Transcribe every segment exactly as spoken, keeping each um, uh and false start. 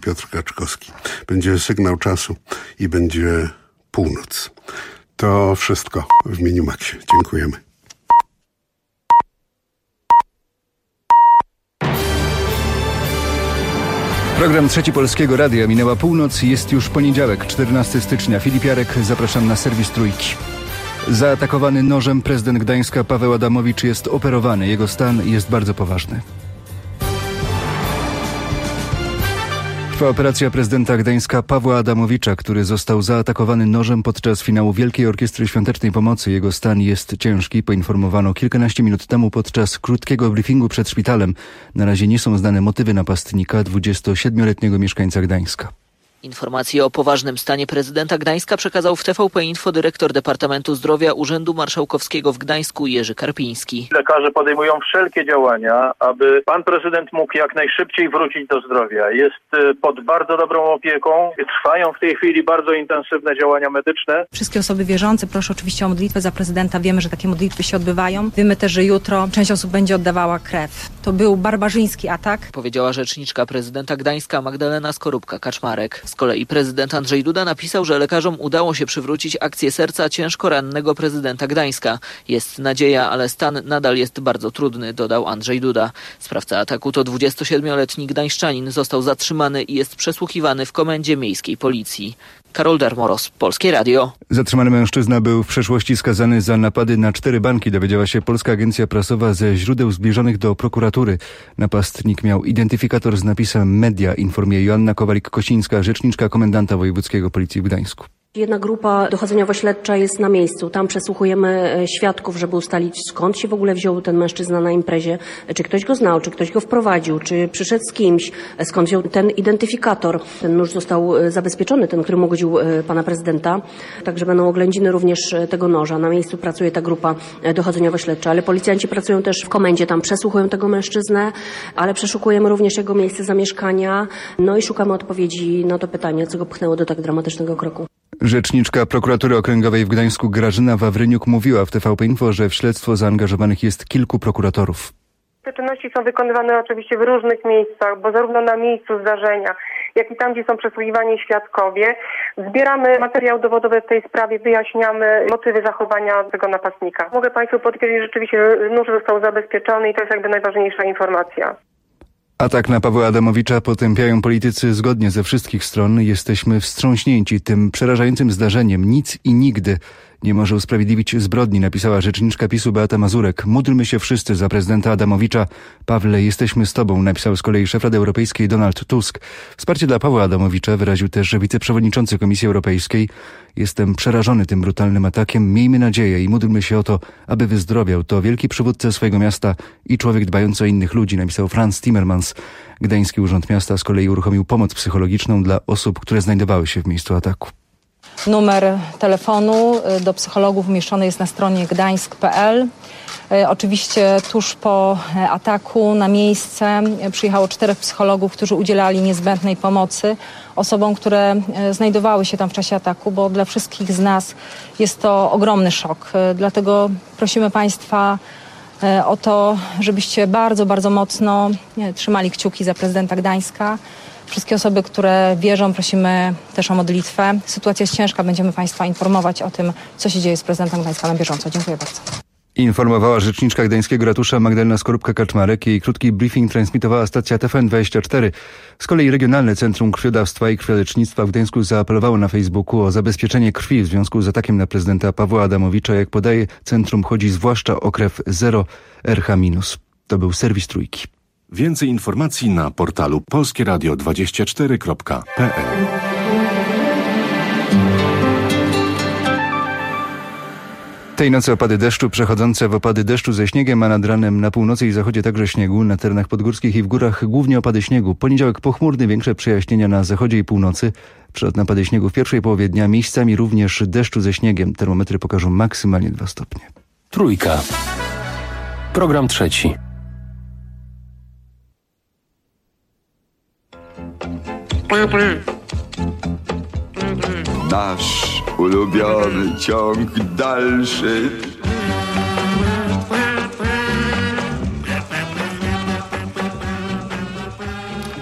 Piotr Kaczkowski. Będzie sygnał czasu i będzie północ. To wszystko w Minimaxie. Dziękujemy. Program Trzeci Polskiego Radia. Minęła północ, jest już poniedziałek, czternastego stycznia. Filip Jarek, zapraszam na serwis Trójki. Zaatakowany nożem prezydent Gdańska Paweł Adamowicz jest operowany. Jego stan jest bardzo poważny. Trwa operacja prezydenta Gdańska Pawła Adamowicza, który został zaatakowany nożem podczas finału Wielkiej Orkiestry Świątecznej Pomocy. Jego stan jest ciężki, poinformowano kilkanaście minut temu podczas krótkiego briefingu przed szpitalem. Na razie nie są znane motywy napastnika, dwudziestosiedmioletniego mieszkańca Gdańska. Informacje o poważnym stanie prezydenta Gdańska przekazał w T V P Info dyrektor Departamentu Zdrowia Urzędu Marszałkowskiego w Gdańsku Jerzy Karpiński. Lekarze podejmują wszelkie działania, aby pan prezydent mógł jak najszybciej wrócić do zdrowia. Jest pod bardzo dobrą opieką. Trwają w tej chwili bardzo intensywne działania medyczne. Wszystkie osoby wierzące proszę oczywiście o modlitwę za prezydenta. Wiemy, że takie modlitwy się odbywają. Wiemy też, że jutro część osób będzie oddawała krew. To był barbarzyński atak, powiedziała rzeczniczka prezydenta Gdańska Magdalena Skorupka-Kaczmarek. Z kolei prezydent Andrzej Duda napisał, że lekarzom udało się przywrócić akcję serca ciężko rannego prezydenta Gdańska. Jest nadzieja, ale stan nadal jest bardzo trudny, dodał Andrzej Duda. Sprawca ataku to dwudziestosiedmioletni gdańszczanin. Został zatrzymany i jest przesłuchiwany w komendzie miejskiej policji. Karol Dermoros, Polskie Radio. Zatrzymany mężczyzna był w przeszłości skazany za napady na cztery banki, dowiedziała się Polska Agencja Prasowa ze źródeł zbliżonych do prokuratury. Napastnik miał identyfikator z napisem Media, informuje Joanna Kowalik-Kosińska, rzeczniczka komendanta wojewódzkiego Policji w Gdańsku. Jedna grupa dochodzeniowo-śledcza jest na miejscu. Tam przesłuchujemy świadków, żeby ustalić, skąd się w ogóle wziął ten mężczyzna na imprezie, czy ktoś go znał, czy ktoś go wprowadził, czy przyszedł z kimś, skąd wziął ten identyfikator. Ten nóż został zabezpieczony, ten, który ugodził pana prezydenta. Także będą oględziny również tego noża. Na miejscu pracuje ta grupa dochodzeniowo-śledcza, ale policjanci pracują też w komendzie. Tam przesłuchują tego mężczyznę, ale przeszukujemy również jego miejsce zamieszkania. No i szukamy odpowiedzi na to pytanie, co go pchnęło do tak dramatycznego kroku. Rzeczniczka Prokuratury Okręgowej w Gdańsku Grażyna Wawryniuk mówiła w T V P Info, że w śledztwo zaangażowanych jest kilku prokuratorów. Te czynności są wykonywane oczywiście w różnych miejscach, bo zarówno na miejscu zdarzenia, jak i tam, gdzie są przesłuchiwani świadkowie. Zbieramy materiał dowodowy w tej sprawie, wyjaśniamy motywy zachowania tego napastnika. Mogę Państwu potwierdzić, że rzeczywiście nóż został zabezpieczony i to jest jakby najważniejsza informacja. Atak na Pawła Adamowicza potępiają politycy zgodnie ze wszystkich stron. Jesteśmy wstrząśnięci tym przerażającym zdarzeniem. Nic i nigdy nie może usprawiedliwić zbrodni, napisała rzeczniczka PiSu Beata Mazurek. Módlmy się wszyscy za prezydenta Adamowicza. Pawle, jesteśmy z tobą, napisał z kolei szef Rady Europejskiej Donald Tusk. Wsparcie dla Pawła Adamowicza wyraził też wiceprzewodniczący Komisji Europejskiej. Jestem przerażony tym brutalnym atakiem. Miejmy nadzieję i módlmy się o to, aby wyzdrowiał. To wielki przywódca swojego miasta i człowiek dbający o innych ludzi, napisał Franz Timmermans. Gdański Urząd Miasta z kolei uruchomił pomoc psychologiczną dla osób, które znajdowały się w miejscu ataku. Numer telefonu do psychologów umieszczony jest na stronie gdańsk kropka p l. Oczywiście tuż po ataku na miejsce przyjechało czterech psychologów, którzy udzielali niezbędnej pomocy osobom, które znajdowały się tam w czasie ataku, bo dla wszystkich z nas jest to ogromny szok. Dlatego prosimy Państwa o to, żebyście bardzo, bardzo mocno trzymali kciuki za prezydenta Gdańska. Wszystkie osoby, które wierzą, prosimy też o modlitwę. Sytuacja jest ciężka, będziemy Państwa informować o tym, co się dzieje z prezydentem Gdańska na bieżąco. Dziękuję bardzo. Informowała rzeczniczka gdańskiego ratusza Magdalena Skorupka-Kaczmarek. Jej krótki briefing transmitowała stacja T V N dwadzieścia cztery. Z kolei Regionalne Centrum Krwiodawstwa i Krwiolecznictwa w Gdańsku zaapelowało na Facebooku o zabezpieczenie krwi w związku z atakiem na prezydenta Pawła Adamowicza. Jak podaje centrum, chodzi zwłaszcza o krew zero R H minus. To był serwis Trójki. Więcej informacji na portalu polskie radio dwadzieścia cztery kropka p l. Tej nocy opady deszczu przechodzące w opady deszczu ze śniegiem, a nad ranem na północy i zachodzie także śniegu. Na terenach podgórskich i w górach głównie opady śniegu. Poniedziałek pochmurny, większe przejaśnienia na zachodzie i północy. Przed napady śniegu w pierwszej połowie dnia, miejscami również deszczu ze śniegiem. Termometry pokażą maksymalnie dwa stopnie. Trójka. Program trzeci. Nasz ulubiony ciąg dalszy.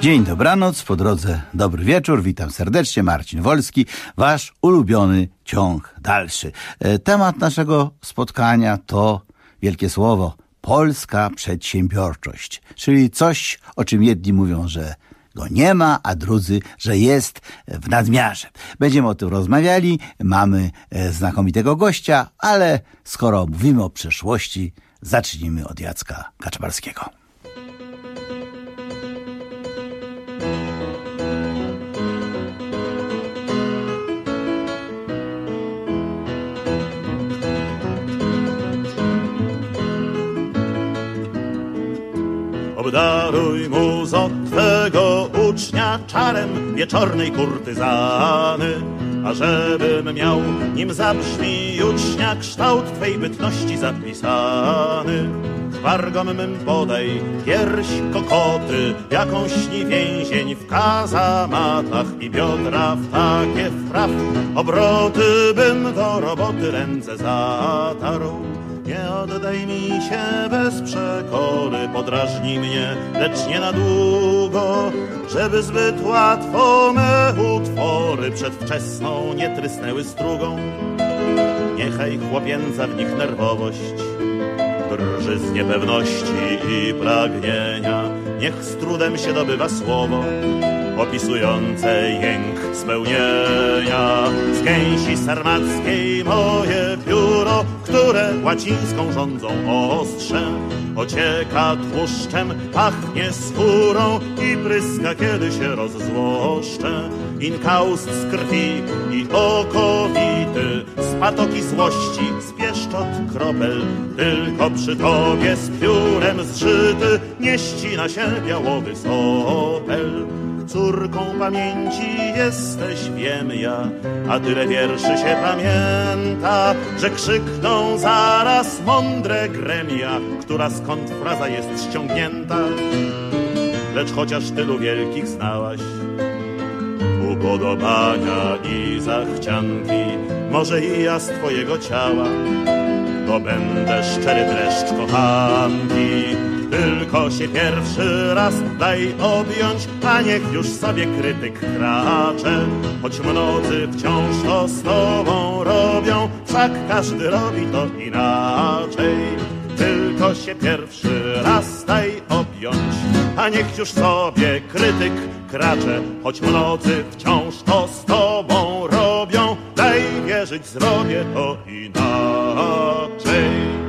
Dzień dobranoc, po drodze dobry wieczór, witam serdecznie, Marcin Wolski, wasz ulubiony ciąg dalszy. Temat naszego spotkania to wielkie słowo, polska przedsiębiorczość, czyli coś, o czym jedni mówią, że go nie ma, a drudzy, że jest w nadmiarze. Będziemy o tym rozmawiali, mamy znakomitego gościa, ale skoro mówimy o przeszłości, zacznijmy od Jacka Kaczmarskiego. Obdaruj muzo twego ucznia czarem wieczornej kurtyzany, ażebym miał, nim zabrzmi ucznia, kształt twej bytności zapisany. Wargom mym podaj pierś kokoty, jaką śni więzień w kazamatach i biodra w takie wpraw obroty bym do roboty ręce zatarł. Nie oddaj mi się bez przekory, podrażnij mnie, lecz nie na długo, żeby zbyt łatwo me utwory przedwczesną nie trysnęły strugą. Niechaj chłopięca w nich nerwowość drży z niepewności i pragnienia, niech z trudem się dobywa słowo opisujące jęk spełnienia. Z gęsi sarmackiej moje pióro, które łacińską rządzą ostrze, ocieka tłuszczem, pachnie skórą i pryska, kiedy się rozzłoszczę. Inkaust z krwi i okowity, z patoki złości, z pieszczot kropel, tylko przy tobie z piórem zżyty nie ścina się białowy sopel. Córką pamięci jesteś, wiem ja, a tyle wierszy się pamięta, że krzykną zaraz mądre gremia, która skąd fraza jest ściągnięta. Lecz chociaż tylu wielkich znałaś upodobania i zachcianki, może i ja z twojego ciała to będę szczery dreszcz kochanki. Tylko się pierwszy raz daj objąć, a niech już sobie krytyk kracze. Choć mnodzy wciąż to z tobą robią, wszak każdy robi to inaczej. Tylko się pierwszy raz daj objąć, a niech już sobie krytyk kracze. Choć mnodzy wciąż to z tobą robią, daj wierzyć, zrobię to inaczej.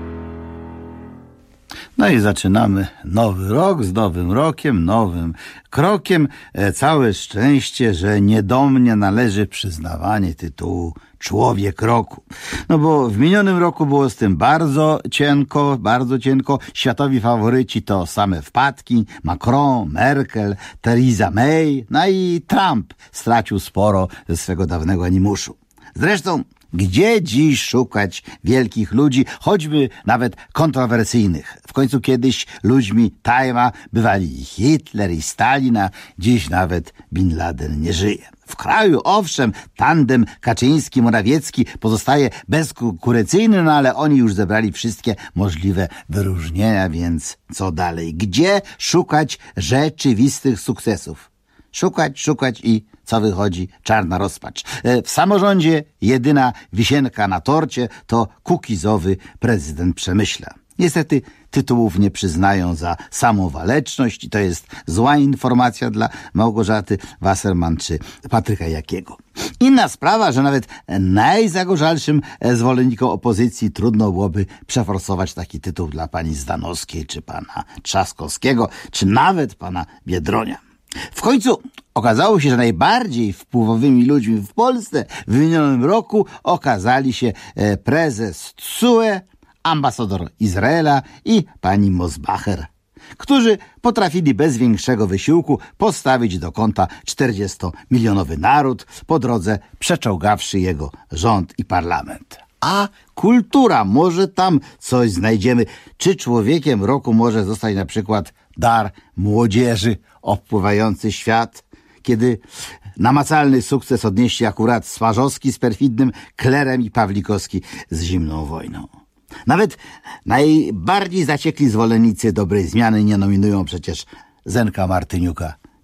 No i zaczynamy nowy rok z nowym rokiem, nowym krokiem. Całe szczęście, że nie do mnie należy przyznawanie tytułu Człowiek Roku. No bo w minionym roku było z tym bardzo cienko, bardzo cienko. Światowi faworyci to same wpadki. Macron, Merkel, Theresa May, no i Trump stracił sporo ze swego dawnego animuszu. Zresztą gdzie dziś szukać wielkich ludzi, choćby nawet kontrowersyjnych? W końcu kiedyś ludźmi Time'a bywali i Hitler, i Stalin, a dziś nawet Bin Laden nie żyje. W kraju, owszem, tandem Kaczyński-Morawiecki pozostaje bezkonkurencyjny, no ale oni już zebrali wszystkie możliwe wyróżnienia, więc co dalej? Gdzie szukać rzeczywistych sukcesów? Szukać, szukać i co wychodzi? Czarna rozpacz. W samorządzie jedyna wisienka na torcie to kukizowy prezydent Przemyśla. Niestety tytułów nie przyznają za samowaleczność i to jest zła informacja dla Małgorzaty Wasserman czy Patryka Jakiego. Inna sprawa, że nawet najzagorzalszym zwolennikom opozycji trudno byłoby przeforsować taki tytuł dla pani Zdanowskiej czy pana Trzaskowskiego, czy nawet pana Biedronia. W końcu okazało się, że najbardziej wpływowymi ludźmi w Polsce w minionym roku okazali się prezes T S U E, ambasador Izraela i pani Mosbacher, którzy potrafili bez większego wysiłku postawić do kąta czterdziestomilionowy naród, po drodze przeczołgawszy jego rząd i parlament. A kultura, może tam coś znajdziemy. Czy człowiekiem roku może zostać na przykład dar młodzieży opływający świat? Kiedy namacalny sukces odnieśli akurat Swarzowski z perfidnym Klerem i Pawlikowski z zimną wojną. Nawet najbardziej zaciekli zwolennicy dobrej zmiany nie nominują przecież Zenka Martyniuka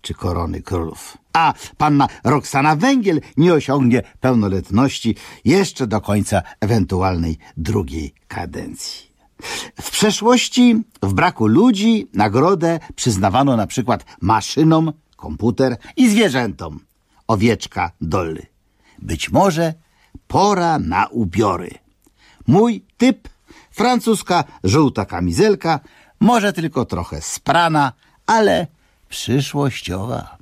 czy korony królów. A panna Roxana Węgiel nie osiągnie pełnoletności jeszcze do końca ewentualnej drugiej kadencji. W przeszłości, w braku ludzi, nagrodę przyznawano na przykład maszynom, komputer i zwierzętom. Owieczka Dolly. Być może pora na ubiory. Mój typ, francuska żółta kamizelka, może tylko trochę sprana, ale przyszłościowa.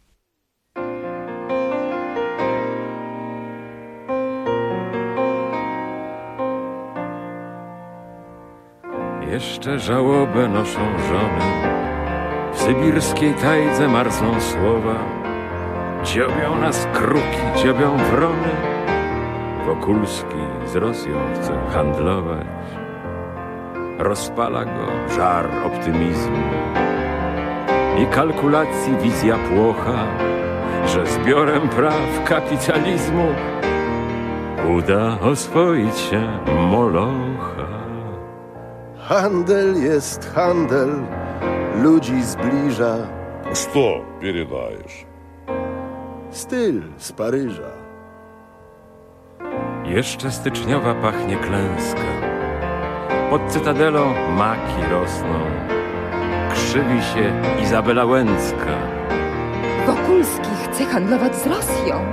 Jeszcze żałobę noszą żony, w sybirskiej tajdze marzną słowa. Dziobią nas kruki, dziobią wrony, Wokulski z Rosją chce handlować. Rozpala go żar optymizmu i kalkulacji wizja płocha, że zbiorem praw kapitalizmu uda oswoić się Molocha. Handel jest handel, ludzi zbliża. Что передаешь? Styl z Paryża. Jeszcze styczniowa pachnie klęska. Pod Cytadelą maki rosną. Krzywi się Izabela Łęcka. Wokulski chce handlować z Rosją.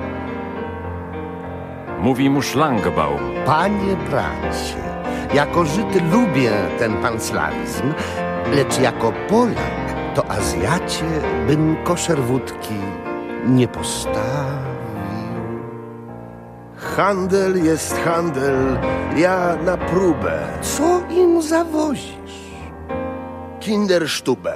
Mówi mu Szlangbaum. Panie bracie, jako Żyd lubię ten panslawizm, lecz jako Polak to Azjacie bym koszer wódki nie postawił. Handel jest handel, ja na próbę. Co im zawozisz? Kinderstube.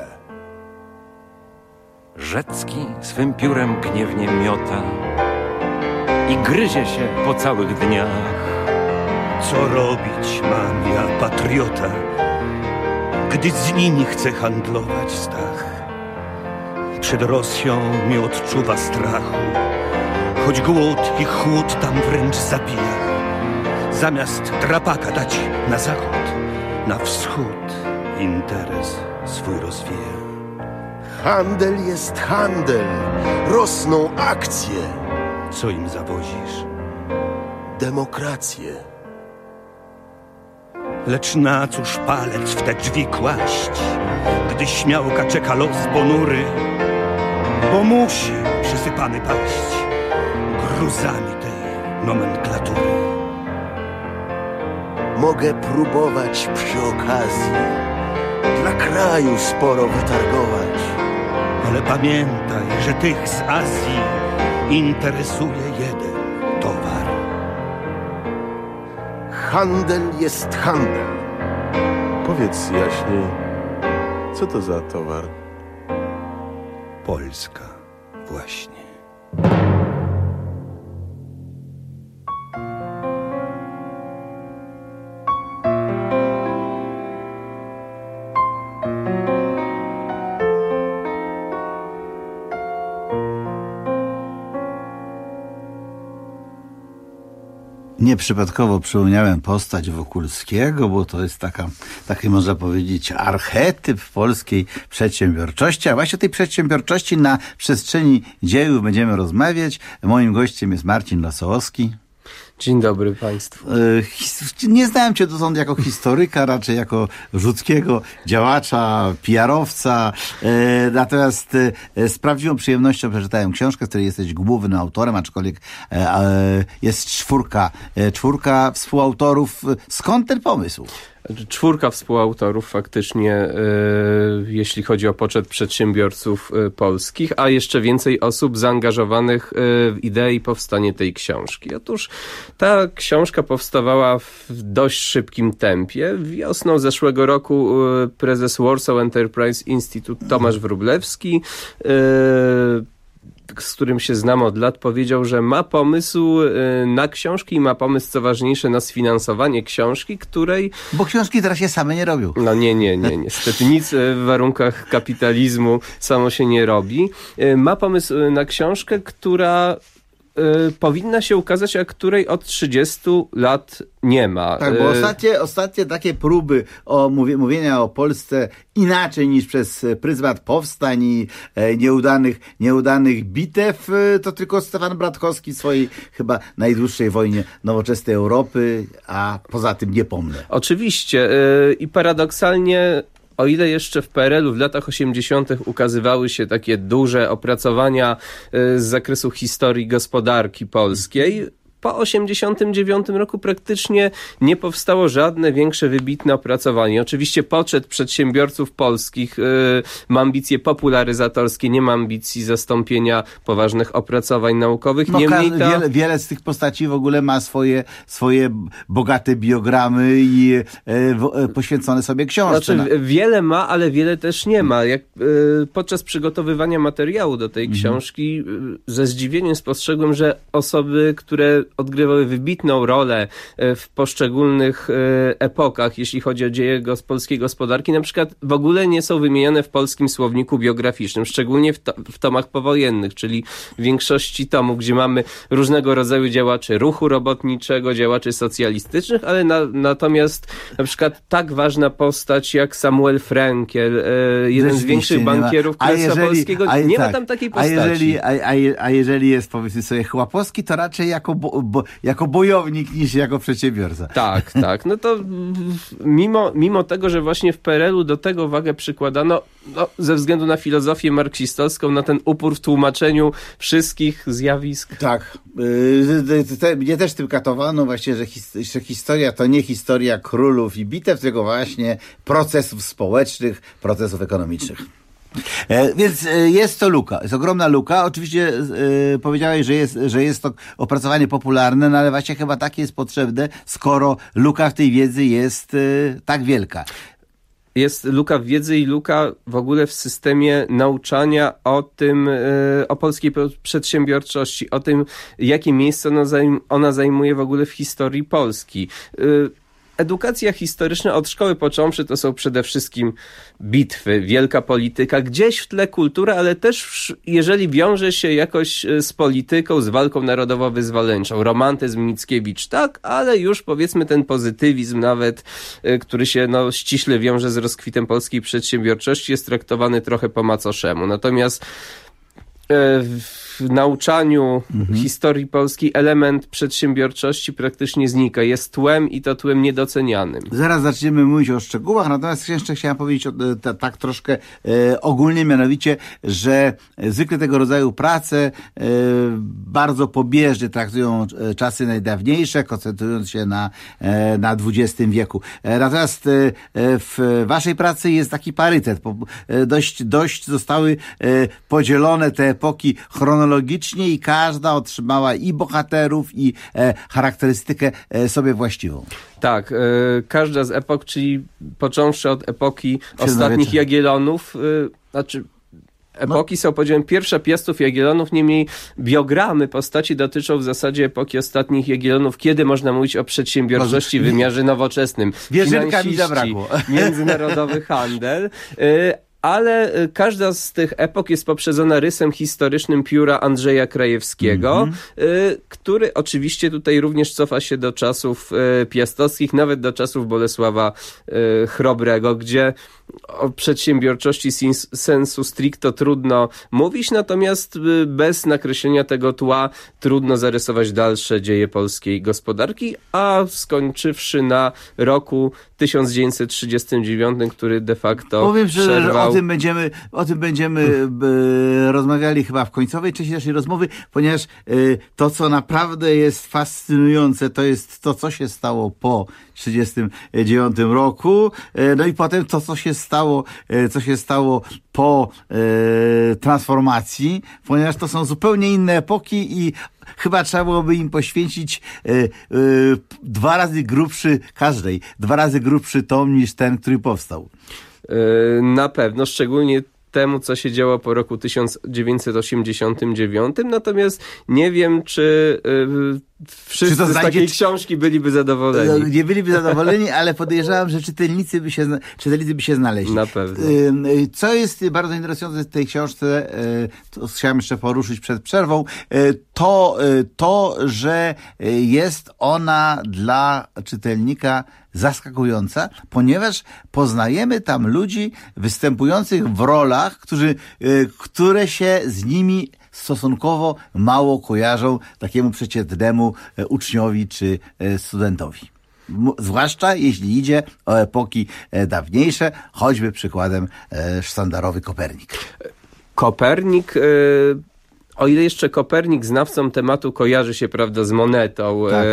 Rzecki swym piórem gniewnie miota i gryzie się po całych dniach. Co robić mam ja, patriota, gdy z nimi chcę handlować Stach? Przed Rosją nie odczuwa strachu, choć głód i chłód tam wręcz zabija. Zamiast drapaka dać na zachód, na wschód interes swój rozwija. Handel jest handel, rosną akcje. Co im zawozisz? Demokrację. Lecz na cóż palec w te drzwi kłaść, gdy śmiałka czeka los ponury, bo musi przysypany paść gruzami tej nomenklatury. Mogę próbować przy okazji dla kraju sporo wytargować. Ale pamiętaj, że tych z Azji interesuje jeden towar. Handel jest handel. Powiedz jaśniej, co to za towar? Polska właśnie. Nieprzypadkowo przypomniałem postać Wokulskiego, bo to jest taka, taki można powiedzieć archetyp polskiej przedsiębiorczości, a właśnie o tej przedsiębiorczości na przestrzeni dziejów będziemy rozmawiać. Moim gościem jest Marcin Lasołowski. Dzień dobry Państwu. Nie znałem Cię dotąd jako historyka, raczej jako rzuckiego działacza, P R-owca. Natomiast z prawdziwą przyjemnością przeczytałem książkę, z której jesteś głównym autorem, aczkolwiek jest czwórka, czwórka współautorów. Skąd ten pomysł? Czwórka współautorów faktycznie, e, jeśli chodzi o poczet przedsiębiorców e, polskich, a jeszcze więcej osób zaangażowanych e, w ideę i powstanie tej książki. Otóż ta książka powstawała w dość szybkim tempie. Wiosną zeszłego roku e, prezes Warsaw Enterprise Institute Tomasz Wróblewski, e, z którym się znam od lat, powiedział, że ma pomysł na książki i ma pomysł, co ważniejsze, na sfinansowanie książki, której... Bo książki teraz się same nie robią. No nie, nie, nie. Niestety nic w warunkach kapitalizmu samo się nie robi. Ma pomysł na książkę, która y, powinna się ukazać, a której od trzydziestu lat nie ma. Tak, bo ostatnie, ostatnie takie próby o mówi, mówienia o Polsce inaczej niż przez pryzmat powstań i e, nieudanych, nieudanych bitew, e, to tylko Stefan Bratkowski w swojej chyba najdłuższej wojnie nowoczesnej Europy, a poza tym nie pomnę. Oczywiście y, i paradoksalnie, o ile jeszcze w P R L u w latach osiemdziesiątych ukazywały się takie duże opracowania y, z zakresu historii gospodarki polskiej, po osiemdziesiątym dziewiątym roku praktycznie nie powstało żadne większe wybitne opracowanie. Oczywiście poczet przedsiębiorców polskich yy, ma ambicje popularyzatorskie, nie ma ambicji zastąpienia poważnych opracowań naukowych. No, Niemniej każdy, ta... wiele, wiele z tych postaci w ogóle ma swoje, swoje bogate biogramy i e, w, e, poświęcone sobie książce. Znaczy, na... Wiele ma, ale wiele też nie ma. Jak, yy, podczas przygotowywania materiału do tej mhm. książki yy, ze zdziwieniem spostrzegłem, że osoby, które odgrywały wybitną rolę w poszczególnych epokach, jeśli chodzi o dzieje polskiej gospodarki, na przykład w ogóle nie są wymieniane w polskim słowniku biograficznym, szczególnie w, to, w tomach powojennych, czyli w większości tomów, gdzie mamy różnego rodzaju działaczy ruchu robotniczego, działaczy socjalistycznych, ale na, natomiast na przykład tak ważna postać jak Samuel Frenkel, jeden z większych bankierów Królestwa Polskiego, a, nie tak, ma tam takiej postaci. A jeżeli, a, a, a jeżeli jest, powiedzmy sobie, Chłapowski, to raczej jako bo, bo, jako bojownik niż jako przedsiębiorca. Tak, tak. No to mimo, mimo tego, że właśnie w P R L u do tego wagę przykładano, no, ze względu na filozofię marksistowską, na ten upór w tłumaczeniu wszystkich zjawisk. Tak. Yy, mnie też tym katowano właśnie, że, his, że historia to nie historia królów i bitew, tylko właśnie procesów społecznych, procesów ekonomicznych. E, więc e, jest to luka, jest ogromna luka. Oczywiście e, powiedziałeś, że jest, że jest to opracowanie popularne, no ale właśnie chyba takie jest potrzebne, skoro luka w tej wiedzy jest e, tak wielka. Jest luka w wiedzy i luka w ogóle w systemie nauczania o tym, o polskiej przedsiębiorczości, o tym, jakie miejsce ona, zajm- ona zajmuje w ogóle w historii Polski. Edukacja historyczna od szkoły począwszy to są przede wszystkim bitwy, wielka polityka, gdzieś w tle kultura, ale też jeżeli wiąże się jakoś z polityką, z walką narodowo-wyzwoleńczą, romantyzm Mickiewicz, tak, ale już powiedzmy ten pozytywizm nawet, który się no, ściśle wiąże z rozkwitem polskiej przedsiębiorczości, jest traktowany trochę po macoszemu. Natomiast w nauczaniu mhm. historii polskiej element przedsiębiorczości praktycznie znika. Jest tłem i to tłem niedocenianym. Zaraz zaczniemy mówić o szczegółach, natomiast jeszcze chciałem powiedzieć o, ta, tak troszkę e, ogólnie, mianowicie, że zwykle tego rodzaju prace e, bardzo pobieżnie traktują e, czasy najdawniejsze, koncentrując się na, e, na dwudziestym wieku. E, natomiast e, w waszej pracy jest taki parytet. Po, e, dość, dość zostały e, podzielone te epoki chronologicznie i każda otrzymała i bohaterów, i e, charakterystykę e, sobie właściwą. Tak, e, każda z epok, czyli począwszy od epoki ostatnich Jagiellonów, e, znaczy epoki no. są podziałem pierwsza Piastów Jagiellonów, niemniej biogramy postaci dotyczą w zasadzie epoki ostatnich Jagiellonów, kiedy można mówić o przedsiębiorczości w wymiarze nowoczesnym. Wierzynka mi zabrakło. Międzynarodowy handel. E, ale każda z tych epok jest poprzedzona rysem historycznym pióra Andrzeja Krajewskiego, mm-hmm. y, który oczywiście tutaj również cofa się do czasów y, piastowskich, nawet do czasów Bolesława y, Chrobrego, gdzie o przedsiębiorczości sensu stricto trudno mówić, natomiast y, bez nakreślenia tego tła trudno zarysować dalsze dzieje polskiej gospodarki, a skończywszy na roku tysiąc dziewięćset trzydziestym dziewiątym, który de facto Powiem, że przerwał... o tym będziemy, o tym będziemy b, rozmawiali chyba w końcowej części naszej rozmowy, ponieważ y, to, co naprawdę jest fascynujące, to jest to, co się stało po trzydziestym dziewiątym roku, y, no i potem to, co się stało, y, co się stało po y, transformacji, ponieważ to są zupełnie inne epoki i chyba trzeba byłoby im poświęcić y, y, dwa razy grubszy, każdej, dwa razy grubszy tom niż ten, który powstał. Na pewno, szczególnie temu, co się działo po roku tysiąc dziewięćset osiemdziesiątym dziewiątym, natomiast nie wiem, czy yy, wszyscy czy z takiej książki byliby zadowoleni. Nie byliby zadowoleni, ale podejrzewam, że czytelnicy by się, czytelnicy by się znaleźli. Na pewno. Co jest bardzo interesujące w tej książce, to chciałem jeszcze poruszyć przed przerwą, to, to, że jest ona dla czytelnika zaskakująca, ponieważ poznajemy tam ludzi występujących w rolach, którzy, które się z nimi stosunkowo mało kojarzą takiemu przeciętnemu uczniowi czy studentowi. Zwłaszcza jeśli idzie o epoki dawniejsze, choćby przykładem sztandarowy Kopernik. Kopernik... Y- O ile jeszcze Kopernik znawcą tematu kojarzy się, prawda, z monetą, tak.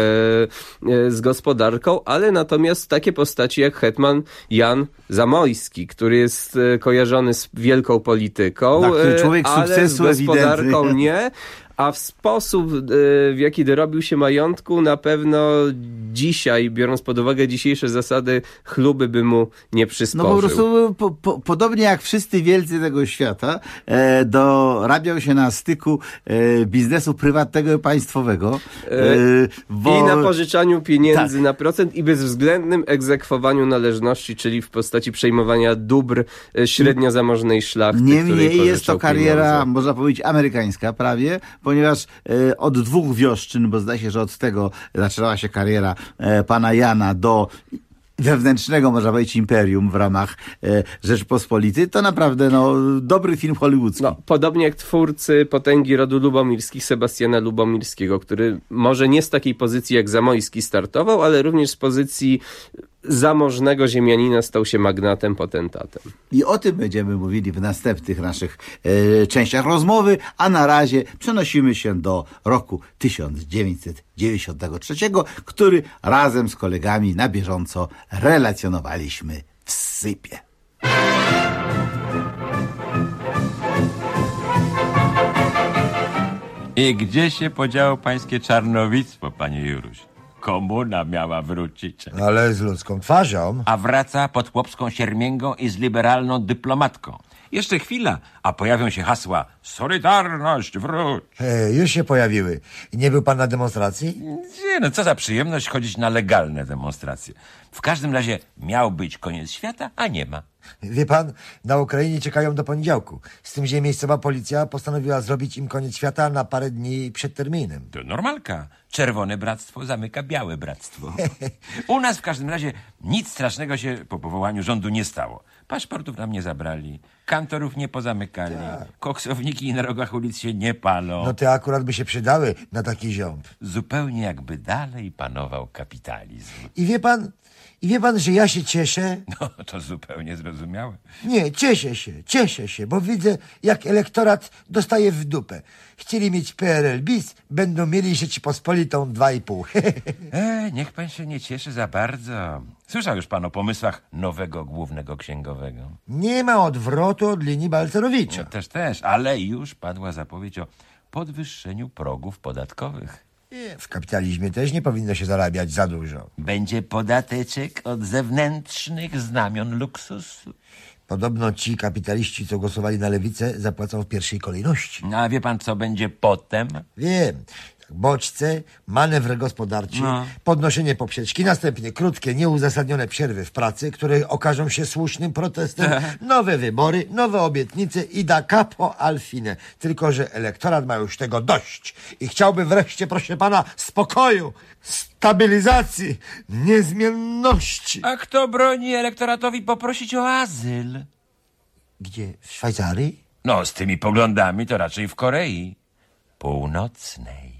e, e, z gospodarką, ale natomiast takie postaci jak hetman Jan Zamoyski, który jest e, kojarzony z wielką polityką, tak, człowiek e, ale sukcesu z gospodarką ewidentny. nie. A w sposób, w jaki dorobił się majątku, na pewno dzisiaj, biorąc pod uwagę dzisiejsze zasady, chluby by mu nie przysporzył. No po prostu po, po, podobnie jak wszyscy wielcy tego świata, e, dorabiał się na styku e, biznesu prywatnego i państwowego. E, bo... I na pożyczaniu pieniędzy tak. na procent i bezwzględnym egzekwowaniu należności, czyli w postaci przejmowania dóbr średnio zamożnej szlachty. Niemniej jest to kariera, pieniądze. Można powiedzieć, amerykańska prawie, ponieważ e, od dwóch wioszczyn, bo zdaje się, że od tego zaczęła się kariera e, pana Jana do wewnętrznego, można powiedzieć, imperium w ramach e, Rzeczpospolitej, to naprawdę no, dobry film hollywoodzki. No, podobnie jak twórcy Potęgi rodu Lubomirskich Sebastiana Lubomirskiego, który może nie z takiej pozycji jak Zamoyski startował, ale również z pozycji zamożnego ziemianina stał się magnatem, potentatem. I o tym będziemy mówili w następnych naszych e, częściach rozmowy, a na razie przenosimy się do roku tysiąc dziewięćset dziewięćdziesiątego trzeciego, który razem z kolegami na bieżąco relacjonowaliśmy w Sypie. I gdzie się podziało pańskie czarnowictwo, panie Juruś? Komuna miała wrócić. Ale z ludzką twarzą. A wraca pod chłopską siermięgą i z liberalną dyplomatką. Jeszcze chwila, a pojawią się hasła Solidarność, wróć. Hej, już się pojawiły. I nie był pan na demonstracji? Nie, no co za przyjemność chodzić na legalne demonstracje. W każdym razie miał być koniec świata, a nie ma. Wie pan, na Ukrainie czekają do poniedziałku. Z tym, że miejscowa policja postanowiła zrobić im koniec świata na parę dni przed terminem. To normalka. Czerwone bractwo zamyka białe bractwo. U nas w każdym razie nic strasznego się po powołaniu rządu nie stało. Paszportów nam nie zabrali, kantorów nie pozamykali, tak. Koksowniki na rogach ulic się nie palą. No te akurat by się przydały na taki ziąb. Zupełnie jakby dalej panował kapitalizm. I wie pan, i wie pan, że ja się cieszę? No, to zupełnie zrozumiałe. Nie, cieszę się, cieszę się, bo widzę, jak elektorat dostaje w dupę. Chcieli mieć P R L bis, będą mieli Rzeczypospolitą dwa i pół. e, niech pan się nie cieszy za bardzo. Słyszał już pan o pomysłach nowego głównego księgowego? Nie ma odwrotu od linii Balcerowicza. No, też, też, ale już padła zapowiedź o podwyższeniu progów podatkowych. W kapitalizmie też nie powinno się zarabiać za dużo. Będzie podateczek od zewnętrznych znamion luksusu. Podobno ci kapitaliści, co głosowali na lewicę, zapłacą w pierwszej kolejności. A wie pan, co będzie potem? Wiem. Bodźce, manewr gospodarczy, no. Podnoszenie poprzeczki, następnie krótkie, nieuzasadnione przerwy w pracy, które okażą się słusznym protestem, nowe wybory, nowe obietnice i da capo al fine. Tylko że elektorat ma już tego dość i chciałby wreszcie, proszę pana, spokoju, stabilizacji, niezmienności. A kto broni elektoratowi poprosić o azyl? Gdzie? W Szwajcarii? No, z tymi poglądami to raczej w Korei Północnej.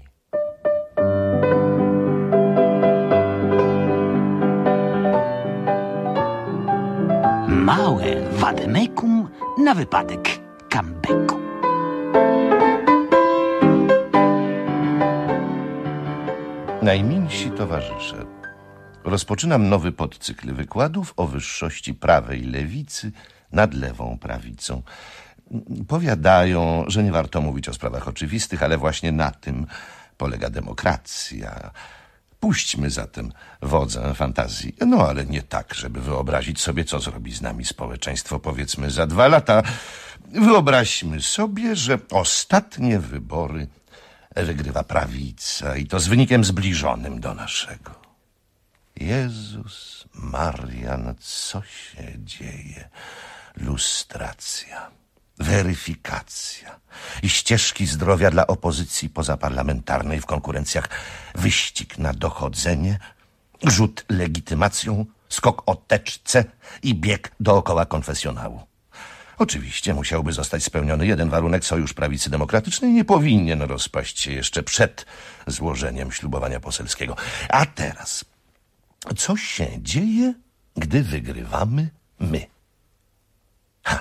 Małe wademekum na wypadek comebacku. Najmilsi towarzysze, rozpoczynam nowy podcykl wykładów o wyższości prawej lewicy nad lewą prawicą. Powiadają, że nie warto mówić o sprawach oczywistych, ale właśnie na tym polega demokracja. Puśćmy zatem wodzę fantazji. No ale nie tak, żeby wyobrazić sobie, co zrobi z nami społeczeństwo, powiedzmy, za dwa lata. Wyobraźmy sobie, że ostatnie wybory wygrywa prawica i to z wynikiem zbliżonym do naszego. Jezus Marian, co się dzieje? Lustracja, weryfikacja i ścieżki zdrowia dla opozycji pozaparlamentarnej w konkurencjach, wyścig na dochodzenie, rzut legitymacją, skok o teczce i bieg dookoła konfesjonału. Oczywiście musiałby zostać spełniony jeden warunek: Sojusz Prawicy Demokratycznej nie powinien rozpaść się jeszcze przed złożeniem ślubowania poselskiego. A teraz, co się dzieje, gdy wygrywamy my? Ha!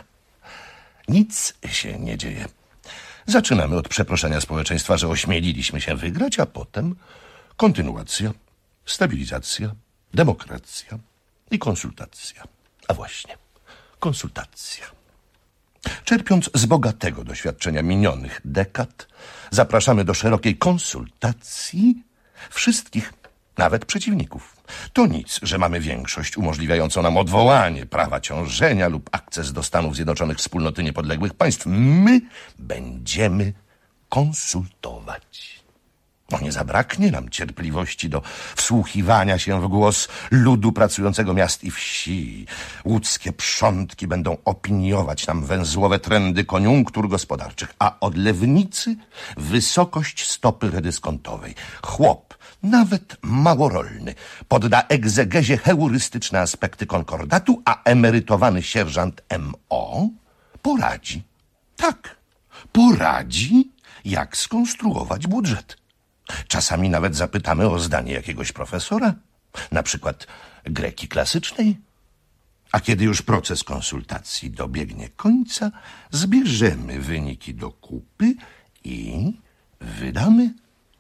Nic się nie dzieje. Zaczynamy od przeproszenia społeczeństwa, że ośmieliliśmy się wygrać, a potem kontynuacja, stabilizacja, demokracja i konsultacja. A właśnie, konsultacja. Czerpiąc z bogatego doświadczenia minionych dekad, zapraszamy do szerokiej konsultacji wszystkich, nawet przeciwników. To nic, że mamy większość umożliwiającą nam odwołanie prawa ciążenia lub akces do Stanów Zjednoczonych Wspólnoty Niepodległych Państw. My będziemy konsultować. No nie zabraknie nam cierpliwości do wsłuchiwania się w głos ludu pracującego miast i wsi. Łódzkie przątki będą opiniować nam węzłowe trendy koniunktur gospodarczych, a odlewnicy wysokość stopy redyskontowej. Chłop, nawet małorolny, podda egzegezie heurystyczne aspekty konkordatu, a emerytowany sierżant M O poradzi. Tak, poradzi, jak skonstruować budżet. Czasami nawet zapytamy o zdanie jakiegoś profesora, na przykład greki klasycznej. A kiedy już proces konsultacji dobiegnie końca, zbierzemy wyniki do kupy i wydamy.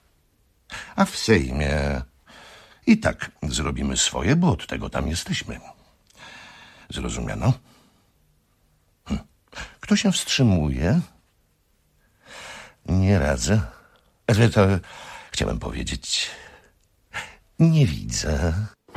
A w Sejmie i tak zrobimy swoje, bo od tego tam jesteśmy. Zrozumiano? Hm. Kto się wstrzymuje? Nie radzę. To chciałem powiedzieć, nie widzę.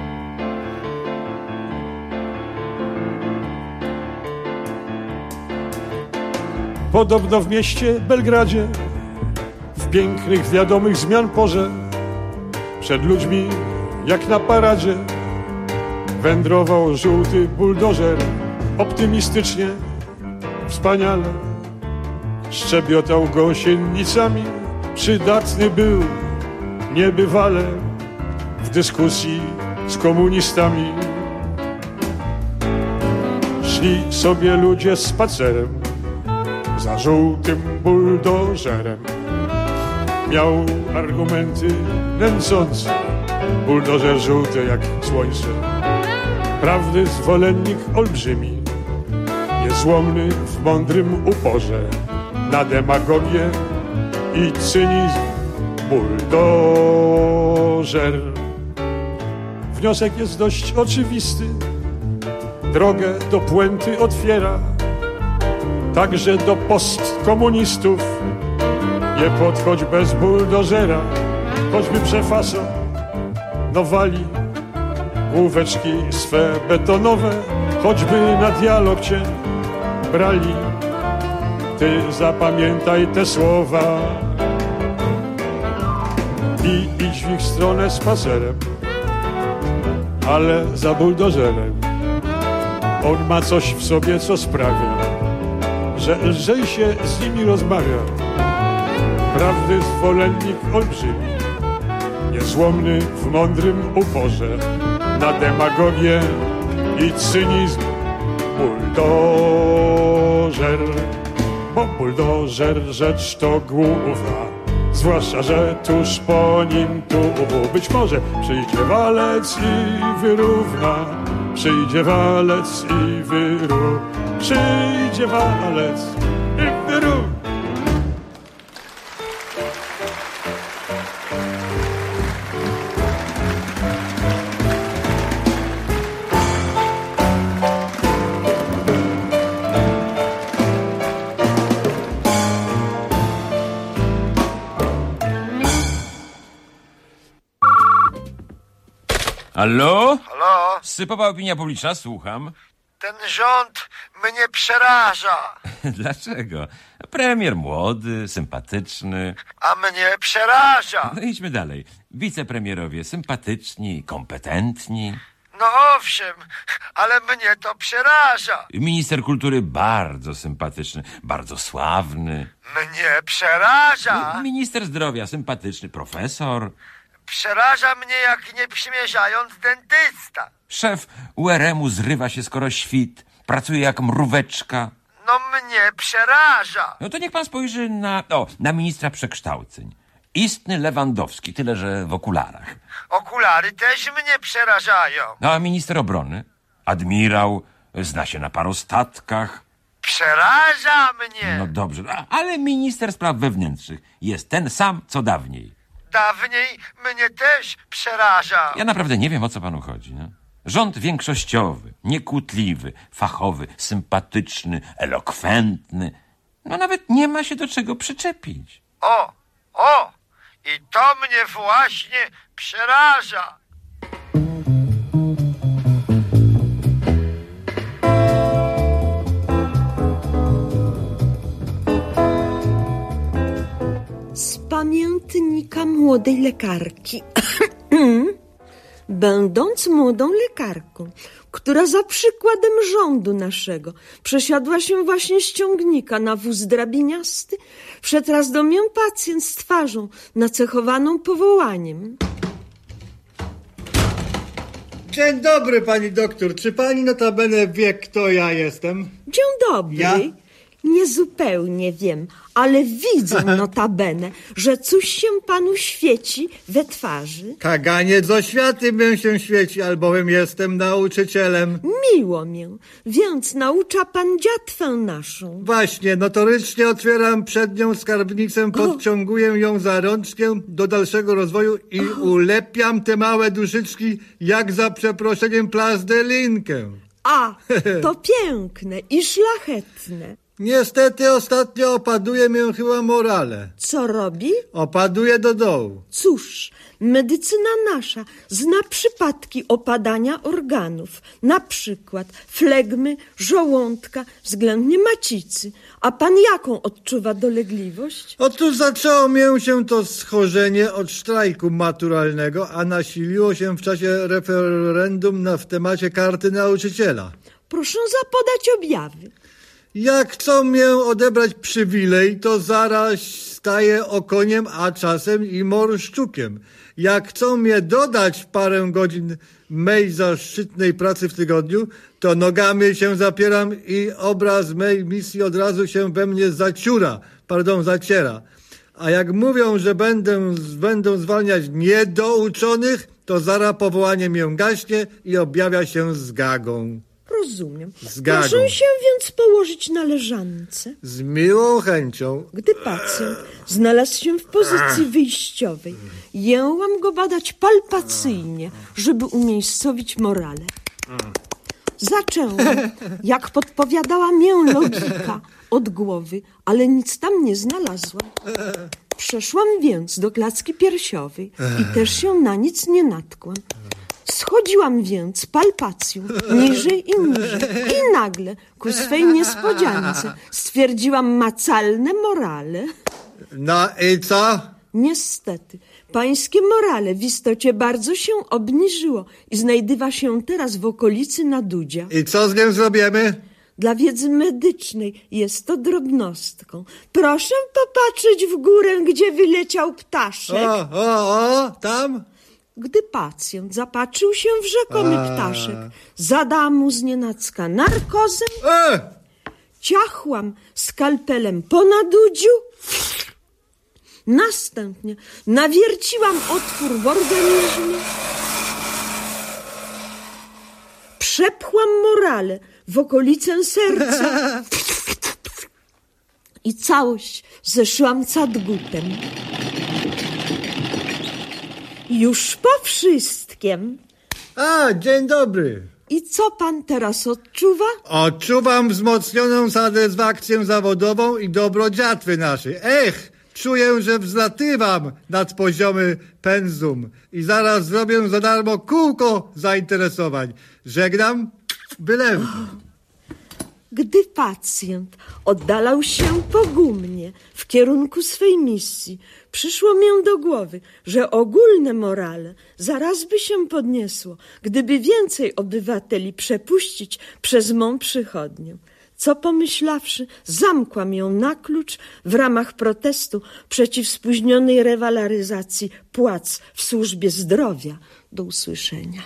Podobno w mieście Belgradzie, w pięknych, wiadomych zmian porze, przed ludźmi jak na paradzie wędrował żółty buldożer. Optymistycznie, wspaniale szczebiotał gąsienicami. Przydatny był niebywale w dyskusji z komunistami. Szli sobie ludzie spacerem za żółtym buldożerem. Miał argumenty nęcące, buldożer żółty jak słońce. Prawdy zwolennik olbrzymi, niezłomny w mądrym uporze. Na demagogię i cynizm buldożer. Wniosek jest dość oczywisty, drogę do puenty otwiera, także do postkomunistów. Nie podchodź bez buldożera, choćby przefasonowali główeczki swe betonowe, choćby na dialog cię brali. Ty zapamiętaj te słowa i idź w ich stronę spacerem, ale za buldożerem. On ma coś w sobie, co sprawia, że lżej się z nimi rozmawia. Prawdy zwolennik olbrzymi, niezłomny w mądrym uporze. Na demagogię i cynizm buldożer. Bo buldożer rzecz to główna, zwłaszcza, że tuż po nim tu być może przyjdzie walec i wyrówna. Przyjdzie walec i wyrówna. Przyjdzie walec i wyrówna. Halo? Halo? Sypowa opinia publiczna, słucham. Ten rząd mnie przeraża. Dlaczego? Premier młody, sympatyczny. A mnie przeraża. No idźmy dalej. Wicepremierowie sympatyczni, kompetentni. No owszem, ale mnie to przeraża. Minister kultury bardzo sympatyczny, bardzo sławny. Mnie przeraża. Minister zdrowia sympatyczny, profesor. Przeraża mnie jak nie przymierzając dentysta. Szef U R M-u zrywa się skoro świt, pracuje jak mróweczka. No mnie przeraża. No to niech pan spojrzy na, o, na ministra przekształceń. Istny Lewandowski, tyle że w okularach. Okulary też mnie przerażają. No a minister obrony? Admirał, zna się na parostatkach. Przeraża mnie. No dobrze, a, ale minister spraw wewnętrznych jest ten sam, co dawniej. Dawniej mnie też przeraża. Ja naprawdę nie wiem, o co panu chodzi. No? Rząd większościowy, niekłótliwy, fachowy, sympatyczny, elokwentny. No nawet nie ma się do czego przyczepić. O, o, i to mnie właśnie przeraża. Z pamiętnika młodej lekarki. Będąc młodą lekarką, która za przykładem rządu naszego przesiadła się właśnie z ciągnika na wóz drabiniasty, wszedł raz do mnie pacjent z twarzą nacechowaną powołaniem. Dzień dobry, pani doktor. Czy pani notabene wie, kto ja jestem? Dzień dobry. Ja? Niezupełnie wiem, ale widzę notabene, że coś się panu świeci we twarzy. Kaganiec oświaty mnie się świeci, albowiem jestem nauczycielem. Miło mię, więc naucza pan dziatwę naszą. Właśnie, notorycznie otwieram przed nią skarbnicę, podciąguję ją za rączkę do dalszego rozwoju i o. ulepiam te małe duszyczki, jak za przeproszeniem plazdelinkę. A, to piękne i szlachetne. Niestety ostatnio opaduje mię chyba morale. Co robi? Opaduje do dołu. Cóż, medycyna nasza zna przypadki opadania organów, na przykład flegmy, żołądka, względnie macicy. A pan jaką odczuwa dolegliwość? Otóż zaczęło mię się to schorzenie od sztrajku maturalnego, a nasiliło się w czasie referendum na, w temacie karty nauczyciela. Proszę zapodać objawy. Jak chcą mnie odebrać przywilej, to zaraz staję okoniem, a czasem i morszczukiem. Jak chcą mnie dodać parę godzin mej zaszczytnej pracy w tygodniu, to nogami się zapieram i obraz mej misji od razu się we mnie zaciura, pardon, zaciera. A jak mówią, że będę, będą zwalniać niedouczonych, to zaraz powołanie mię gaśnie i objawia się z gagą. Rozumiem. Zgagą. Proszę się więc położyć na leżance. Z miłą chęcią. Gdy pacjent znalazł się w pozycji wyjściowej, jęłam go badać palpacyjnie, żeby umiejscowić morale. Zaczęłam, jak podpowiadała mię logika, od głowy, ale nic tam nie znalazłam. Przeszłam więc do klatki piersiowej i też się na nic nie natkłam. Schodziłam więc palpacją niżej i niżej i nagle ku swej niespodziance stwierdziłam macalne morale. No i co? Niestety, pańskie morale w istocie bardzo się obniżyło i znajdywa się teraz w okolicy Nadudzia. I co z nim zrobimy? Dla wiedzy medycznej jest to drobnostką. Proszę popatrzeć w górę, gdzie wyleciał ptaszek. O, o, o, tam? Gdy pacjent zapatrzył się w rzekomy A. ptaszek, zadała mu znienacka narkozę, e! ciachłam skalpelem po nadudziu, następnie nawierciłam otwór w organizmie, przepchłam morale w okolicę serca i całość zeszyłam cadgutem. Już po wszystkim. A, dzień dobry. I co pan teraz odczuwa? Odczuwam wzmocnioną satysfakcję zawodową i dobro dziatwy naszej. Ech, Czuję, że wzlatywam nad poziomy penzum i zaraz zrobię za darmo kółko zainteresowań. Żegnam, bylewnie. Gdy pacjent oddalał się pogumnie w kierunku swej misji, przyszło mi do głowy, że ogólne morale zaraz by się podniosło, gdyby więcej obywateli przepuścić przez mą przychodnię. Co pomyślawszy, zamkłam ją na klucz w ramach protestu przeciw spóźnionej rewaloryzacji płac w służbie zdrowia. Do usłyszenia.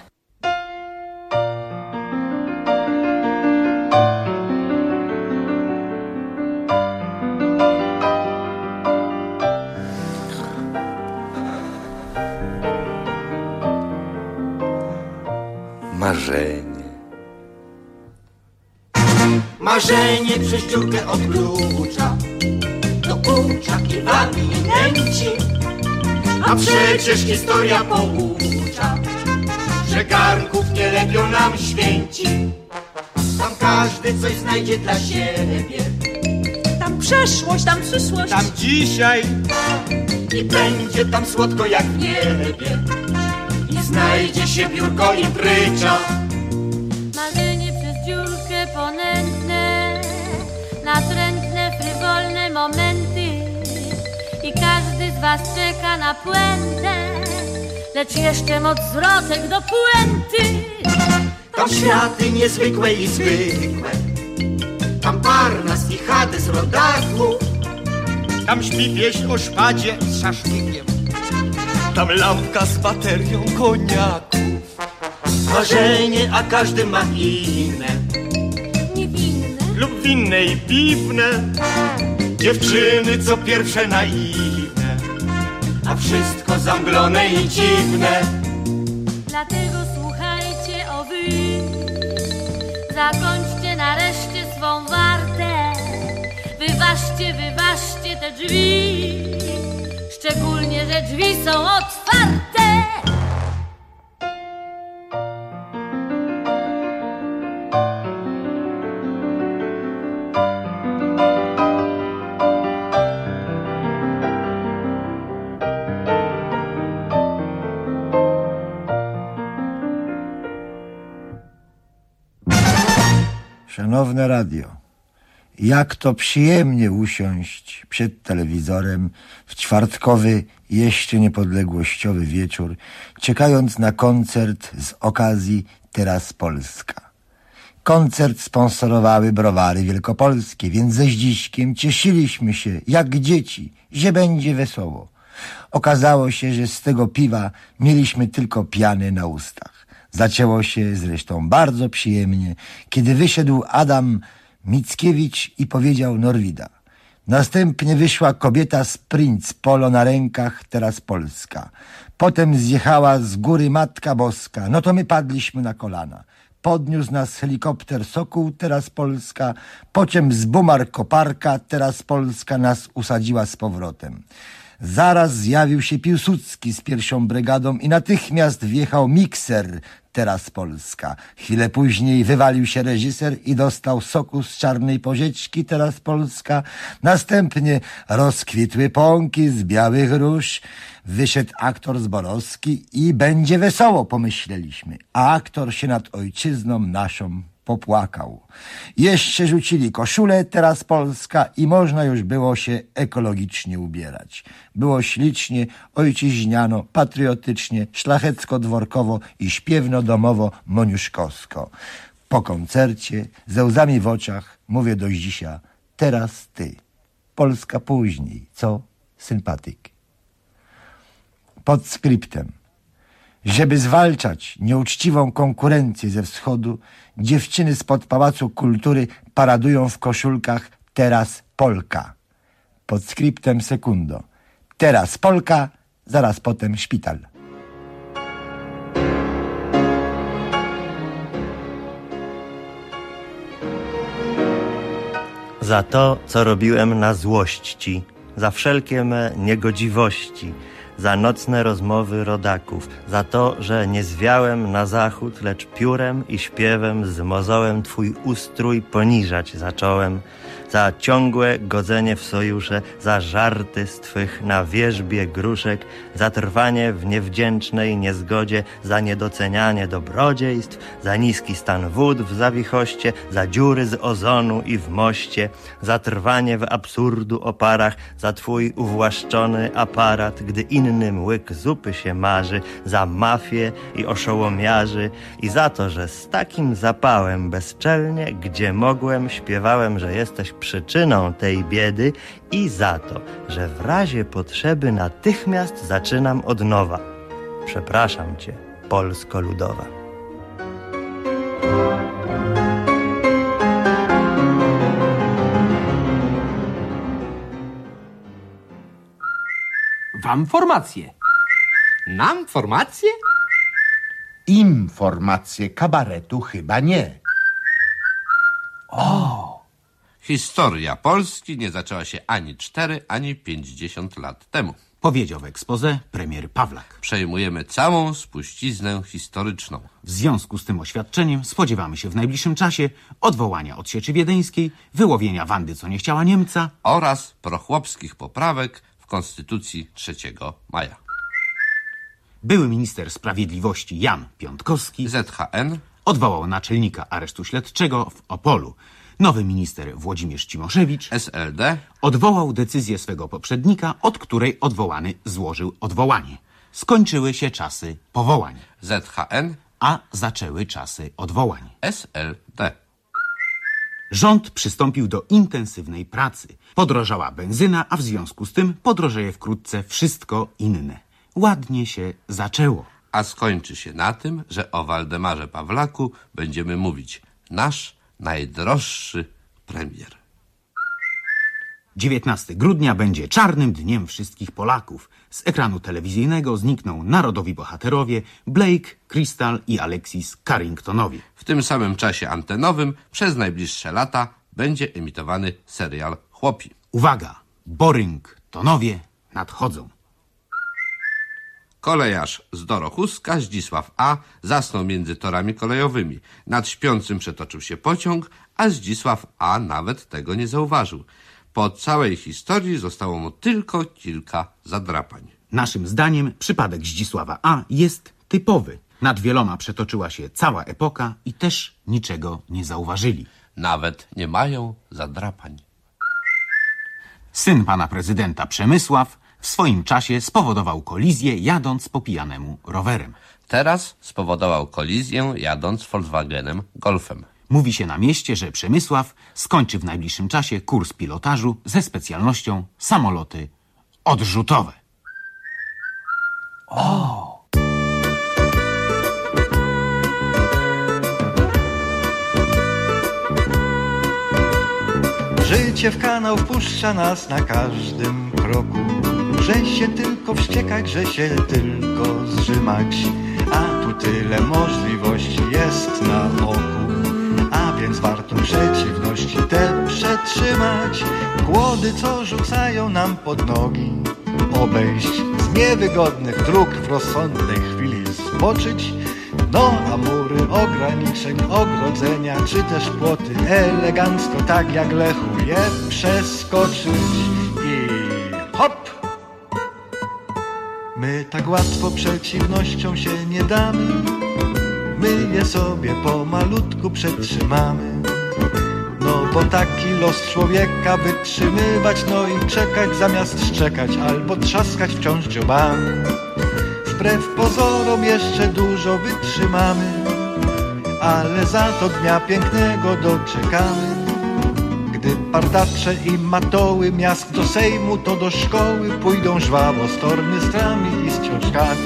Marzenie. Marzenie przez dziurkę od klucza dokucza i wami nęci. A przecież historia poucza, że garnków nie lepią nam święci. Tam każdy coś znajdzie dla siebie. Tam przeszłość, tam przyszłość, tam dzisiaj. I będzie tam słodko jak w niebie. I znajdzie się biurko i prycza. Marzenie przez dziurkę ponętne, natrętne, frywolne momenty. I każdy z was czeka na puentę, lecz jeszcze moc zwrotek do puenty. Tam światy niezwykłe i zwykłe, tam Parnas i Hades rodaków. Tam śpi pieśń o szpadzie z szaszłykiem, tam lampka z baterią koniaków. Marzenie, a każdy ma inne, niewinne lub winne i piwne. Dziewczyny co pierwsze naiwne, a wszystko zamglone i dziwne. Dlatego słuchajcie, o wy, zakończcie nareszcie swą wartę. Wyważcie, wyważcie te drzwi, szczególnie, że drzwi są otwarte. Szanowne radio, jak to przyjemnie usiąść przed telewizorem w czwartkowy, jeszcze niepodległościowy wieczór, czekając na koncert z okazji Teraz Polska. Koncert sponsorowały browary wielkopolskie, więc ze Zdziśkiem cieszyliśmy się jak dzieci, że będzie wesoło. Okazało się, że z tego piwa mieliśmy tylko pianę na ustach. Zaczęło się zresztą bardzo przyjemnie, kiedy wyszedł Adam Mickiewicz i powiedział Norwida. Następnie wyszła kobieta z Prince Polo na rękach, Teraz Polska. Potem zjechała z góry Matka Boska, no to my padliśmy na kolana. Podniósł nas helikopter Sokół, Teraz Polska. Poczem zbumarł koparka, Teraz Polska nas usadziła z powrotem. Zaraz zjawił się Piłsudski z pierwszą brygadą i natychmiast wjechał mikser, Teraz Polska. Chwilę później wywalił się reżyser i dostał soku z czarnej porzeczki, Teraz Polska. Następnie rozkwitły pąki z białych róż. Wyszedł aktor Zborowski i będzie wesoło, pomyśleliśmy. A aktor się nad ojczyzną naszą popłakał. Jeszcze rzucili koszulę, Teraz Polska i można już było się ekologicznie ubierać. Było ślicznie, ojczyźniano, patriotycznie, szlachecko-dworkowo i śpiewno-domowo moniuszkowsko. Po koncercie, ze łzami w oczach, mówię do Zdzisia, teraz ty. Polska później, co? Sympatyk. Pod skryptem. Żeby zwalczać nieuczciwą konkurencję ze wschodu, dziewczyny spod Pałacu Kultury paradują w koszulkach Teraz Polka. Pod skryptem sekundo. Teraz Polka, zaraz potem szpital. Za to, co robiłem na złość ci, za wszelkie me niegodziwości, za nocne rozmowy rodaków, za to, że nie zwiałem na zachód, lecz piórem i śpiewem z mozołem twój ustrój poniżać zacząłem, za ciągłe godzenie w sojusze, za żarty z twych na wierzbie gruszek, za trwanie w niewdzięcznej niezgodzie, za niedocenianie dobrodziejstw, za niski stan wód w zawichoście, za dziury z ozonu i w moście, za trwanie w absurdu oparach, za twój uwłaszczony aparat, gdy innym łyk zupy się marzy, za mafię i oszołomiarzy i za to, że z takim zapałem bezczelnie, gdzie mogłem, śpiewałem, że jesteś przyczyną tej biedy i za to, że w razie potrzeby natychmiast zaczynam od nowa. Przepraszam cię, Polsko ludowa. Wam formacje. Nam formacje? Informacje kabaretu chyba nie. O! Historia Polski nie zaczęła się ani cztery, ani pięćdziesiąt lat temu. Powiedział w exposé premier Pawlak. Przejmujemy całą spuściznę historyczną. W związku z tym oświadczeniem spodziewamy się w najbliższym czasie odwołania od Sieczy Wiedeńskiej, wyłowienia Wandy, co nie chciała Niemca oraz prochłopskich poprawek w Konstytucji trzeciego maja. Były minister sprawiedliwości Jan Piątkowski Z H N odwołał naczelnika aresztu śledczego w Opolu. Nowy minister Włodzimierz Cimoszewicz S L D odwołał decyzję swego poprzednika, od której odwołany złożył odwołanie. Skończyły się czasy powołań. Z H N a zaczęły czasy odwołań. S L D Rząd przystąpił do intensywnej pracy. Podrożała benzyna, a w związku z tym podrożeje wkrótce wszystko inne. Ładnie się zaczęło. A skończy się na tym, że o Waldemarze Pawlaku będziemy mówić nasz najdroższy premier. dziewiętnastego grudnia będzie czarnym dniem wszystkich Polaków. Z ekranu telewizyjnego znikną narodowi bohaterowie Blake, Crystal i Alexis Carringtonowie. W tym samym czasie antenowym przez najbliższe lata będzie emitowany serial Chłopi. Uwaga! Boringtonowie nadchodzą. Kolejarz z Dorochuska, Zdzisław A., zasnął między torami kolejowymi. Nad śpiącym przetoczył się pociąg, a Zdzisław A. nawet tego nie zauważył. Po całej historii zostało mu tylko kilka zadrapań. Naszym zdaniem przypadek Zdzisława A. jest typowy. Nad wieloma przetoczyła się cała epoka i też niczego nie zauważyli. Nawet nie mają zadrapań. Syn pana prezydenta Przemysław w swoim czasie spowodował kolizję, jadąc po pijanemu rowerem. Teraz spowodował kolizję, jadąc Volkswagenem Golfem. Mówi się na mieście, że Przemysław skończy w najbliższym czasie kurs pilotażu ze specjalnością samoloty odrzutowe. O! Życie w kanał wpuszcza nas na każdym kroku. Że się tylko wściekać, że się tylko zrzymać. A tu tyle możliwości jest na oku. A więc warto przeciwności te przetrzymać. Kłody, co rzucają nam pod nogi, obejść, z niewygodnych dróg w rozsądnej chwili zboczyć. No a mury ograniczeń, ogrodzenia czy też płoty elegancko, tak jak Lechu, je przeskoczyć i hop! My tak łatwo przeciwnościom się nie damy. My je sobie pomalutku przetrzymamy. No bo taki los człowieka wytrzymywać, no i czekać zamiast szczekać, albo trzaskać wciąż dziobami. Wbrew pozorom jeszcze dużo wytrzymamy, ale za to dnia pięknego doczekamy. Gdy partacze i matoły miast do Sejmu, to do szkoły pójdą żwawo z tornystrami i z książkami.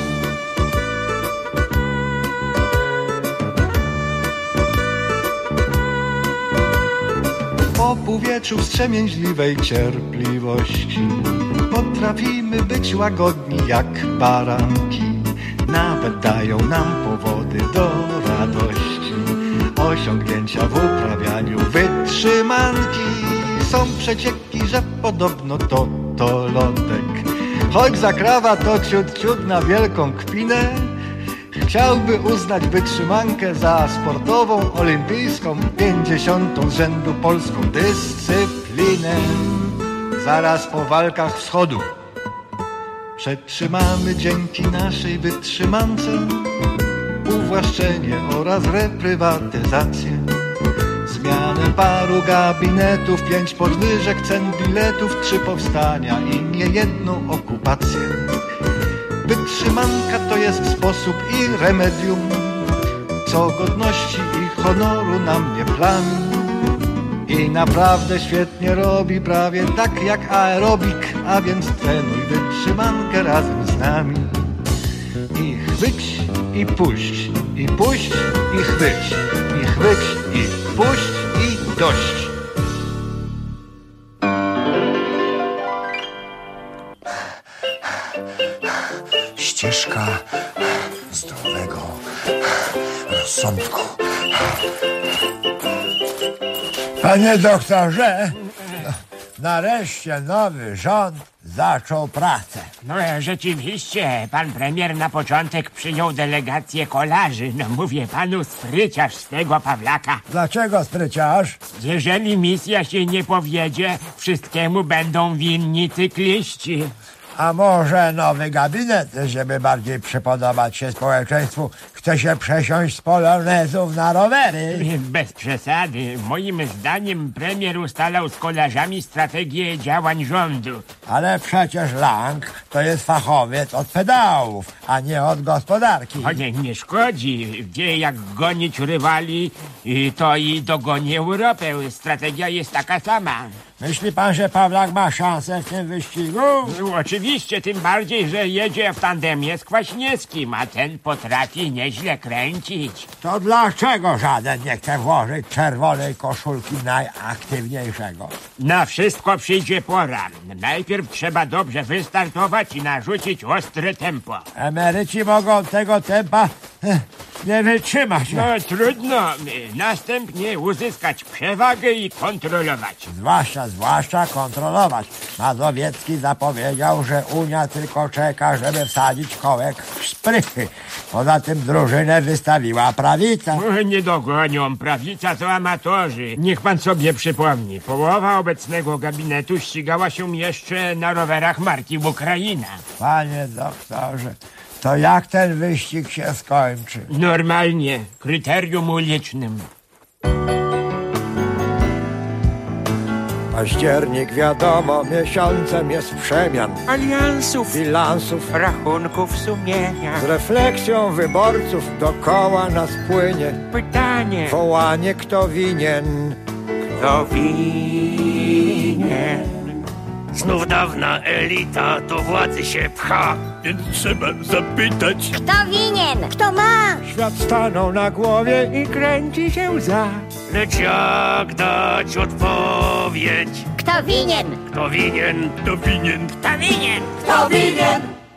Po półwieczu wstrzemięźliwej cierpliwości potrafimy być łagodni jak baranki. Nawet dają nam powody do radości. Osiągnięcia w uprawianiu wytrzymanki. Są przecieki, że podobno to to lądek. Choć zakrawa to ciut ciut na wielką kpinę, chciałby uznać wytrzymankę za sportową, olimpijską, pięćdziesiątą z rzędu polską dyscyplinę. Berlinem, zaraz po walkach wschodu. Przetrzymamy dzięki naszej wytrzymance uwłaszczenie oraz reprywatyzację. Zmianę paru gabinetów, pięć podwyżek cen biletów, trzy powstania i niejedną okupację. Wytrzymanka to jest sposób i remedium, co godności i honoru nam nie plami. I naprawdę świetnie robi, prawie tak jak aerobik, a więc trenuj wytrzymankę razem z nami. I chwyć, i puść, i puść, i chwyć, i chwyć, i puść, i dość. Ścieżka zdrowego rozsądku. Panie doktorze, nareszcie nowy rząd zaczął pracę. No rzeczywiście, pan premier na początek przyjął delegację kolarzy. No mówię panu, spryciarz z tego Pawlaka. Dlaczego spryciarz? Jeżeli misja się nie powiedzie, wszystkiemu będą winni cykliści. A może nowy gabinet, żeby bardziej przypodobać się społeczeństwu, chce się przesiąść z polonezów na rowery? Bez przesady. Moim zdaniem premier ustalał z kolarzami strategię działań rządu. Ale przecież Lang to jest fachowiec od pedałów, a nie od gospodarki. O nie, nie szkodzi. Wie jak gonić rywali, to i dogoni Europę. Strategia jest taka sama. Myśli pan, że Pawlak ma szansę w tym wyścigu? No, oczywiście, tym bardziej, że jedzie w tandemie z Kwaśniewskim, a ten potrafi nieźle kręcić. To dlaczego żaden nie chce włożyć czerwonej koszulki najaktywniejszego? Na wszystko przyjdzie pora. Najpierw trzeba dobrze wystartować i narzucić ostre tempo. Emeryci mogą tego tempa eh, nie wytrzymać. No trudno. Następnie uzyskać przewagę i kontrolować. Zwłaszcza, zwłaszcza kontrolować. Mazowiecki zapowiedział, że Unia tylko czeka, żeby wsadzić kołek w szprychy. Poza tym drużynę wystawiła prawica. Nie dogonią. Prawica to amatorzy. Niech pan sobie przypomni. Połowa obecnego gabinetu ścigała się jeszcze na rowerach marki Ukraina. Panie doktorze, to jak ten wyścig się skończy? Normalnie. Kryterium ulicznym. Październik, wiadomo, miesiącem jest przemian, aliansów, bilansów, rachunków sumienia. Z refleksją wyborców dokoła nas płynie pytanie, wołanie, kto winien. Kto winien? Znów dawna elita do władzy się pcha, więc trzeba zapytać, kto winien? Kto ma? Świat stanął na głowie i kręci się łza. Lecz jak dać odpowiedź? Kto winien? Kto winien? Kto winien? Kto winien? Kto winien?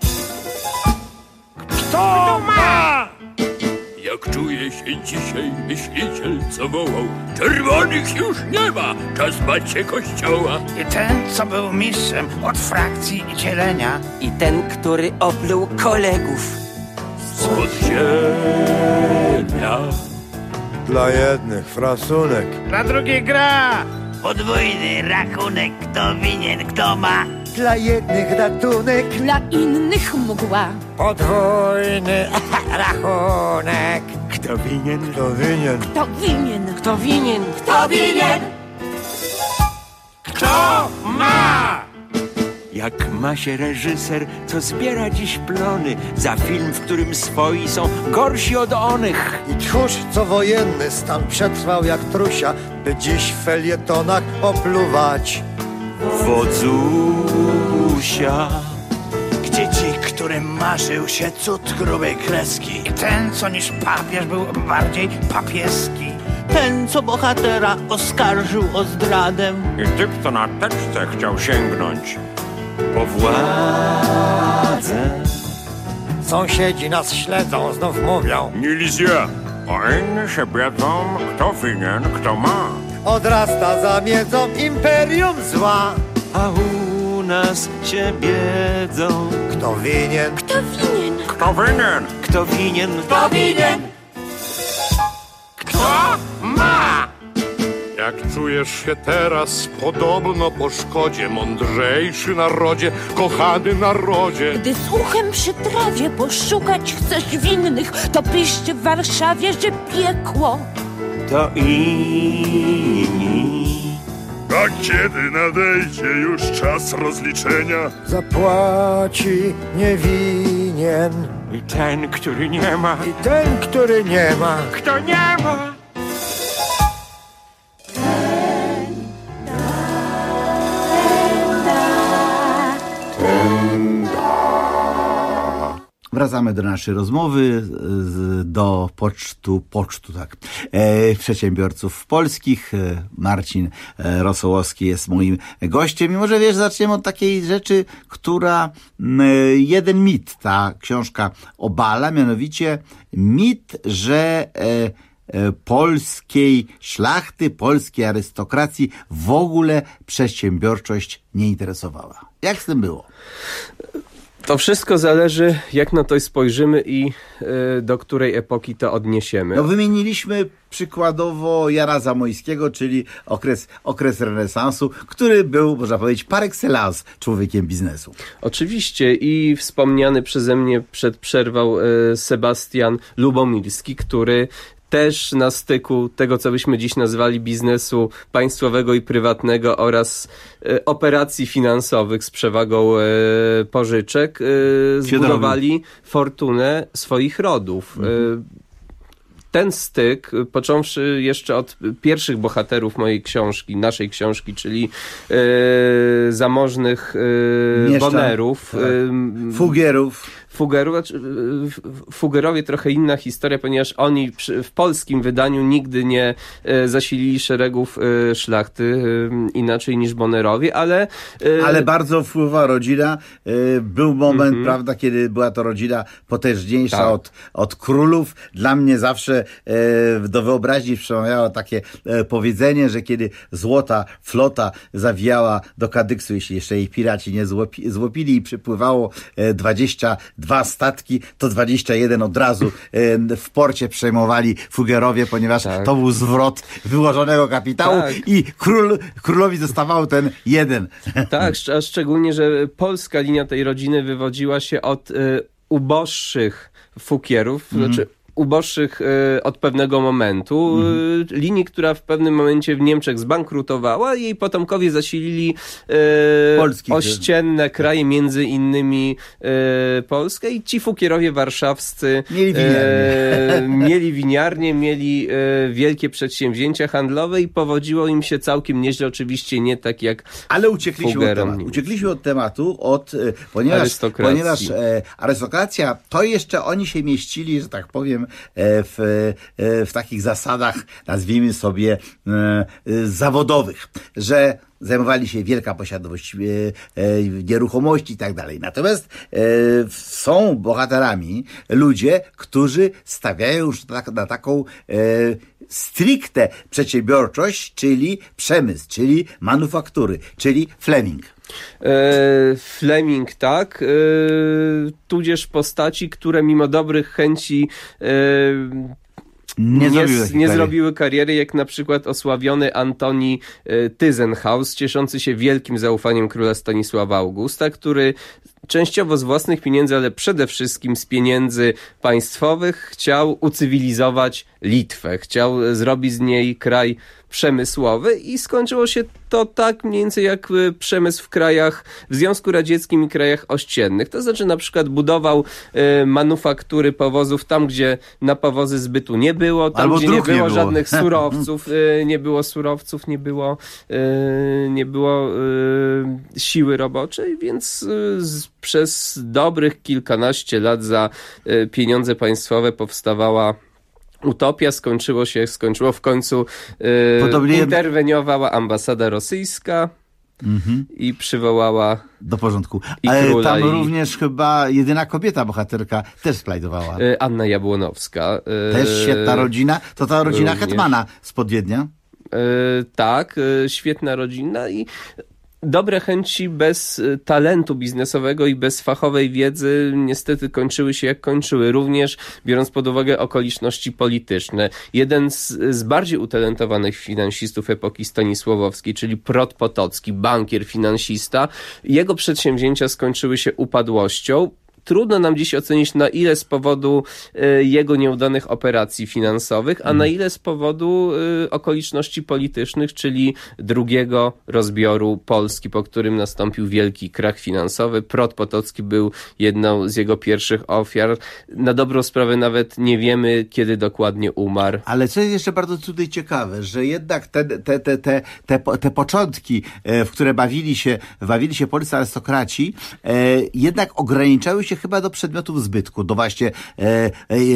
Kto ma? Jak czuje się dzisiaj myśliciel, co wołał: czerwonych już nie ma, czas bać się kościoła. I ten, co był mistrzem od frakcji i dzielenia. I ten, który opluł kolegów z podziemia. Dla jednych frasunek, dla drugich gra. Podwójny rachunek, kto winien, kto ma. Dla jednych ratunek, dla innych mgła. Podwójny rachunek. Kto winien? Kto winien? Kto winien? Kto winien? Kto winien? Kto ma? Jak ma się reżyser, co zbiera dziś plony za film, w którym swoi są gorsi od onych. I tchórz, co wojenny stan przetrwał jak trusia, by dziś w felietonach opluwać wodzusia. Gdzie ci, którym marzył się cud grubej kreski? I ten, co niż papież był bardziej papieski. Ten, co bohatera oskarżył o zdradę. I typ, co na teczce chciał sięgnąć po władzę. Sąsiedzi nas śledzą, znów mówią: Nilizja. A inni się biedzą, kto winien, kto ma. Odrasta za miedzą imperium zła. A u nas się biedzą. Kto winien? Kto winien? Kto winien? Kto winien? Kto winien? Kto ma? Jak czujesz się teraz podobno po szkodzie, mądrzejszy narodzie, kochany narodzie. Gdy z uchem przy trawie poszukać chcesz winnych, to piszcie w Warszawie, że piekło to inni. A kiedy nadejdzie już czas rozliczenia, zapłaci niewinien. I ten, który nie ma. I ten, który nie ma. Kto nie ma. Wracamy do naszej rozmowy, do pocztu, pocztu, tak, e, przedsiębiorców polskich. Marcin Rosołowski jest moim gościem i może wiesz, zaczniemy od takiej rzeczy, która m, jeden mit ta książka obala, mianowicie mit, że e, e, polskiej szlachty, polskiej arystokracji w ogóle przedsiębiorczość nie interesowała. Jak z tym było? To wszystko zależy, jak na to spojrzymy i y, do której epoki to odniesiemy. No wymieniliśmy przykładowo Jana Zamoyskiego, czyli okres, okres renesansu, który był, można powiedzieć, par excellence człowiekiem biznesu. Oczywiście i wspomniany przeze mnie przed przerwą y, Sebastian Lubomirski, który też na styku tego, co byśmy dziś nazwali biznesu państwowego i prywatnego oraz e, operacji finansowych z przewagą e, pożyczek, e, zbudowali fortunę swoich rodów. Mhm. E, ten styk, począwszy jeszcze od pierwszych bohaterów mojej książki, naszej książki, czyli e, zamożnych e, Mieszczan, bonerów, tak. e, fugierów, Fugerów, Fugerowie trochę inna historia, ponieważ oni przy, w polskim wydaniu nigdy nie e, zasilili szeregów e, szlachty e, inaczej niż Bonerowie, ale... E, ale bardzo wpływała rodzina. E, był moment, mm-hmm. prawda, kiedy była to rodzina potężniejsza tak. od, od królów. Dla mnie zawsze e, do wyobraźni przemawiało takie e, powiedzenie, że kiedy złota flota zawijała do Kadyksu, jeśli jeszcze jej piraci nie złopi, złopili i przypływało e, dwadzieścia dwa statki, to dwadzieścia jeden od razu e, w porcie przejmowali Fugerowie, ponieważ tak. to był zwrot wyłożonego kapitału tak. i król, królowi zostawał ten jeden. Tak, a szczególnie, że polska linia tej rodziny wywodziła się od e, uboższych fukierów, mm. znaczy uboższych e, od pewnego momentu. Mhm. E, linii, która w pewnym momencie w Niemczech zbankrutowała i jej potomkowie zasilili e, Polski, ościenne kraje, między innymi e, Polskę i ci fukierowie warszawscy mieli winiarnie, e, mieli, winiarnie, mieli e, wielkie przedsięwzięcia handlowe i powodziło im się całkiem nieźle, oczywiście nie tak jak ale uciekliśmy od tematu. Uciekliśmy od tematu, od, ponieważ, ponieważ e, arystokracja, to jeszcze oni się mieścili, że tak powiem, W, w takich zasadach, nazwijmy sobie, zawodowych, że zajmowali się wielka posiadłość nieruchomości i tak dalej. Natomiast są bohaterami ludzie, którzy stawiają już na, na taką stricte przedsiębiorczość, czyli przemysł, czyli manufaktury, czyli Fleming. E, Fleming, tak, e, tudzież postaci, które mimo dobrych chęci e, Nie, nie, zrobiły, nie zrobiły kariery, jak na przykład osławiony Antoni e, Tyzenhaus, cieszący się wielkim zaufaniem króla Stanisława Augusta, który częściowo z własnych pieniędzy, ale przede wszystkim z pieniędzy państwowych chciał ucywilizować Litwę. Chciał zrobić z niej kraj przemysłowy i skończyło się to tak mniej więcej jak przemysł w krajach, w Związku Radzieckim i krajach ościennych. To znaczy na przykład budował e, manufaktury powozów tam, gdzie na powozy zbytu nie było, tam albo gdzie nie było, nie było żadnych surowców, e, nie było surowców, nie było, e, nie było e, siły roboczej, więc e, z, przez dobrych kilkanaście lat za e, pieniądze państwowe powstawała utopia, skończyło się, skończyło w końcu e, Podobnie... interweniowała ambasada rosyjska mm-hmm. i przywołała do porządku. Ale tam i... również chyba jedyna kobieta bohaterka też slajdowała. E, Anna Jabłonowska. E, też świetna rodzina. To ta rodzina również. Hetmana spod Wiednia. E, tak, e, świetna rodzina i dobre chęci bez talentu biznesowego i bez fachowej wiedzy niestety kończyły się jak kończyły. Również biorąc pod uwagę okoliczności polityczne. Jeden z, z bardziej utalentowanych finansistów epoki stanisławowskiej, czyli Prot Potocki, bankier, finansista, jego przedsięwzięcia skończyły się upadłością. Trudno nam dziś ocenić, na ile z powodu y, jego nieudanych operacji finansowych, a mm. na ile z powodu y, okoliczności politycznych, czyli drugiego rozbioru Polski, po którym nastąpił wielki krach finansowy. Prot Potocki był jedną z jego pierwszych ofiar. Na dobrą sprawę nawet nie wiemy, kiedy dokładnie umarł. Ale co jest jeszcze bardzo tutaj ciekawe, że jednak te, te, te, te, te, te początki, w które bawili się, bawili się polscy arystokraci, jednak ograniczały się chyba do przedmiotów zbytku, do właśnie e, e,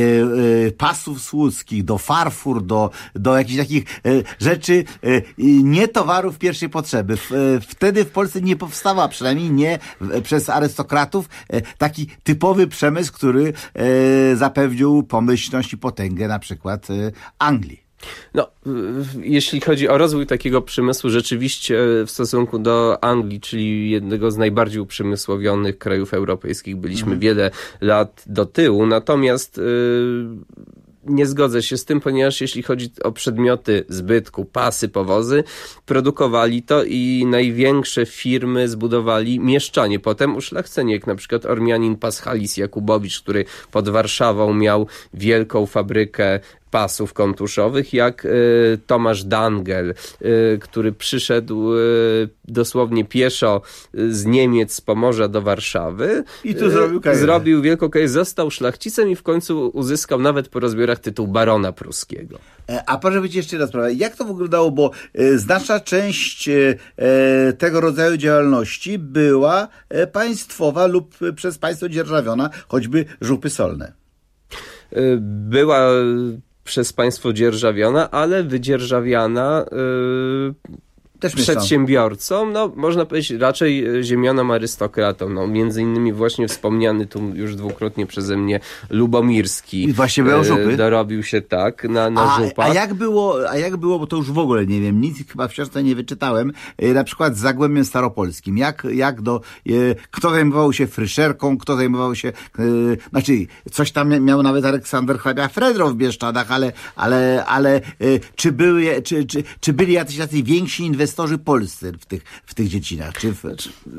e, pasów słudzkich, do farfur, do, do jakichś takich e, rzeczy, e, nie towarów pierwszej potrzeby. W, e, wtedy w Polsce nie powstała, przynajmniej nie w, przez arystokratów, e, taki typowy przemysł, który e, zapewnił pomyślność i potęgę na przykład e, Anglii. No, jeśli chodzi o rozwój takiego przemysłu, rzeczywiście w stosunku do Anglii, czyli jednego z najbardziej uprzemysłowionych krajów europejskich, byliśmy mhm. wiele lat do tyłu, natomiast yy... nie zgodzę się z tym, ponieważ jeśli chodzi o przedmioty zbytku, pasy, powozy, produkowali to i największe firmy zbudowali mieszczanie. Potem uszlachceni, jak na przykład Ormianin Paschalis Jakubowicz, który pod Warszawą miał wielką fabrykę pasów kontuszowych, jak y, Tomasz Dangel, y, który przyszedł y, dosłownie pieszo z Niemiec, z Pomorza do Warszawy. I tu y, zrobił karierę. Zrobił wielką karierę, został szlachcicem i w końcu uzyskał nawet po rozbiorach tytuł barona pruskiego. A proszę być jeszcze raz sprawę, jak to wyglądało, bo y, znaczna część y, tego rodzaju działalności była y, państwowa lub y, przez państwo dzierżawiona, choćby żupy solne. Y, była przez państwo dzierżawiona, ale wydzierżawiana yy, Też przedsiębiorcom, no można powiedzieć raczej ziemionom arystokratom, no między innymi właśnie wspomniany tu już dwukrotnie przeze mnie Lubomirski. I właśnie były żupy? Dorobił się tak na, na a, żupach. A jak było, a jak było, bo to już w ogóle nie wiem, nic chyba w książce nie wyczytałem, na przykład z Zagłębiem Staropolskim. Jak, jak do, kto zajmował się fryszerką, kto zajmował się, znaczy coś tam miał nawet Aleksander hrabia Fredro w Bieszczadach, ale, ale, ale czy były, czy, czy, czy byli jacyś tacy więksi inwestorzy polscy w tych, w tych dziedzinach? Czy w...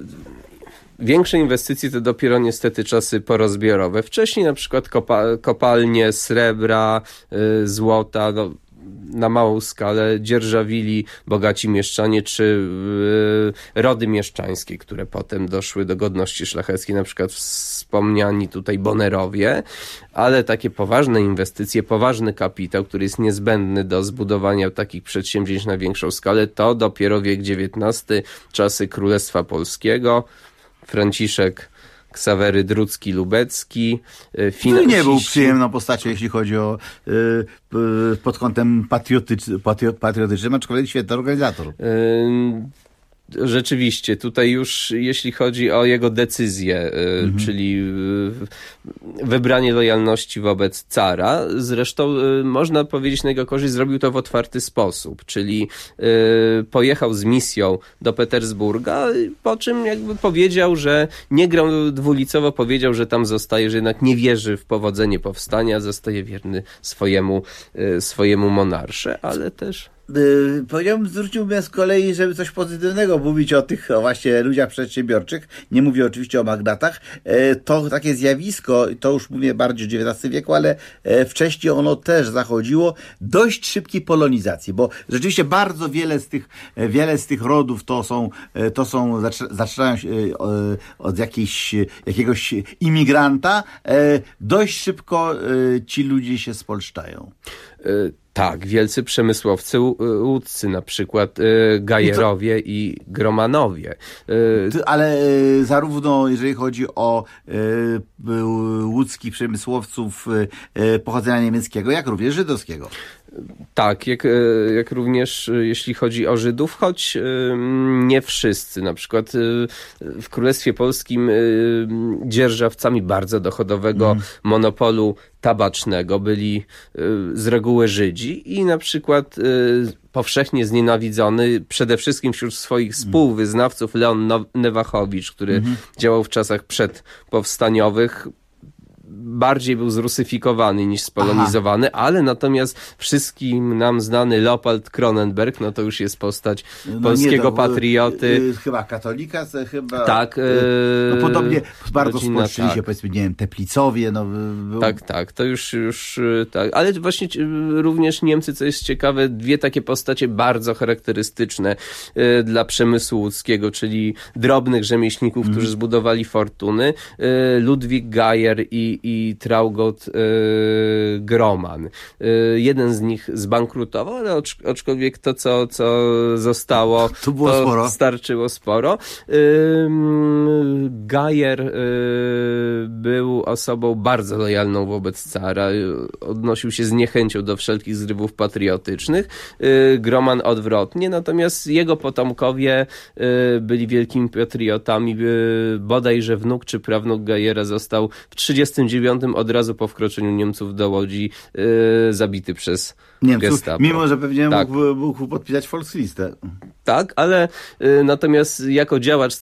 Większe inwestycje to dopiero niestety czasy porozbiorowe. Wcześniej na przykład kopa- kopalnie srebra, y, złota, no, na małą skalę dzierżawili bogaci mieszczanie czy yy, rody mieszczańskie, które potem doszły do godności szlacheckiej, na przykład wspomniani tutaj Bonerowie, ale takie poważne inwestycje, poważny kapitał, który jest niezbędny do zbudowania takich przedsięwzięć na większą skalę, to dopiero wiek dziewiętnasty, czasy Królestwa Polskiego, Franciszek Ksawery Drucki-Lubecki, finansiści. Nie był przyjemną postacią, jeśli chodzi o y, y, pod kątem patriotycz, patri, patriotycznym, aczkolwiek świetny organizator. Y, Rzeczywiście, tutaj już jeśli chodzi o jego decyzję, mhm. czyli wybranie lojalności wobec cara, zresztą można powiedzieć na jego korzyść, zrobił to w otwarty sposób, czyli pojechał z misją do Petersburga, po czym jakby powiedział, że nie grał dwulicowo, powiedział, że tam zostaje, że jednak nie wierzy w powodzenie powstania, zostaje wierny swojemu, swojemu monarsze, ale też... Yy, powiedziałbym, zwróciłbym z kolei, żeby coś pozytywnego mówić o tych o właśnie ludziach przedsiębiorczych, nie mówię oczywiście o magnatach, yy, to takie zjawisko, to już mówię bardziej o dziewiętnastym wieku, ale yy, wcześniej ono też zachodziło, dość szybkiej polonizacji, bo rzeczywiście bardzo wiele z tych, yy, wiele z tych rodów to są, yy, to są zaczynają się yy, od jakiejś, yy, jakiegoś imigranta, yy, dość szybko yy, ci ludzie się spolszczają. Yy. Tak, wielcy przemysłowcy łódzcy, na przykład y, Gajerowie i, i Gromanowie. Y, Ale y, zarówno jeżeli chodzi o y, łódzkich przemysłowców y, pochodzenia niemieckiego, jak również żydowskiego. Tak, jak, jak również jeśli chodzi o Żydów, choć nie wszyscy. Na przykład w Królestwie Polskim dzierżawcami bardzo dochodowego mm. monopolu tabacznego byli z reguły Żydzi i na przykład powszechnie znienawidzony przede wszystkim wśród swoich współwyznawców Leon Newachowicz, który mm. działał w czasach przedpowstaniowych, bardziej był zrusyfikowany niż spolonizowany, Aha. ale natomiast wszystkim nam znany Leopold Kronenberg, no to już jest postać no polskiego nie, to, patrioty. Y, chyba katolika, chyba... Tak. Y, no podobnie bardzo spolszczyli się, tak. powiedzmy, nie wiem, Teplicowie. No, był... Tak, tak, to już, już tak. Ale właśnie również Niemcy, co jest ciekawe, dwie takie postacie bardzo charakterystyczne y, dla przemysłu łódzkiego, czyli drobnych rzemieślników, mm. którzy zbudowali fortuny. Y, Ludwik Geyer i i Traugott y, Groman. Y, jeden z nich zbankrutował, ale ocz, aczkolwiek to, co, co zostało, to, było to sporo. starczyło sporo. Y, Geyer y, był osobą bardzo lojalną wobec cara. Odnosił się z niechęcią do wszelkich zrywów patriotycznych. Y, Groman odwrotnie, natomiast jego potomkowie y, byli wielkimi patriotami. Y, bodajże wnuk czy prawnuk Geyera został w trzydziestym dziewiątym od razu po wkroczeniu Niemców do Łodzi yy, zabity przez Niemców, Gestapo. Mimo, że pewnie tak. mógł, mógł podpisać Volkslistę. Tak, ale y, natomiast jako działacz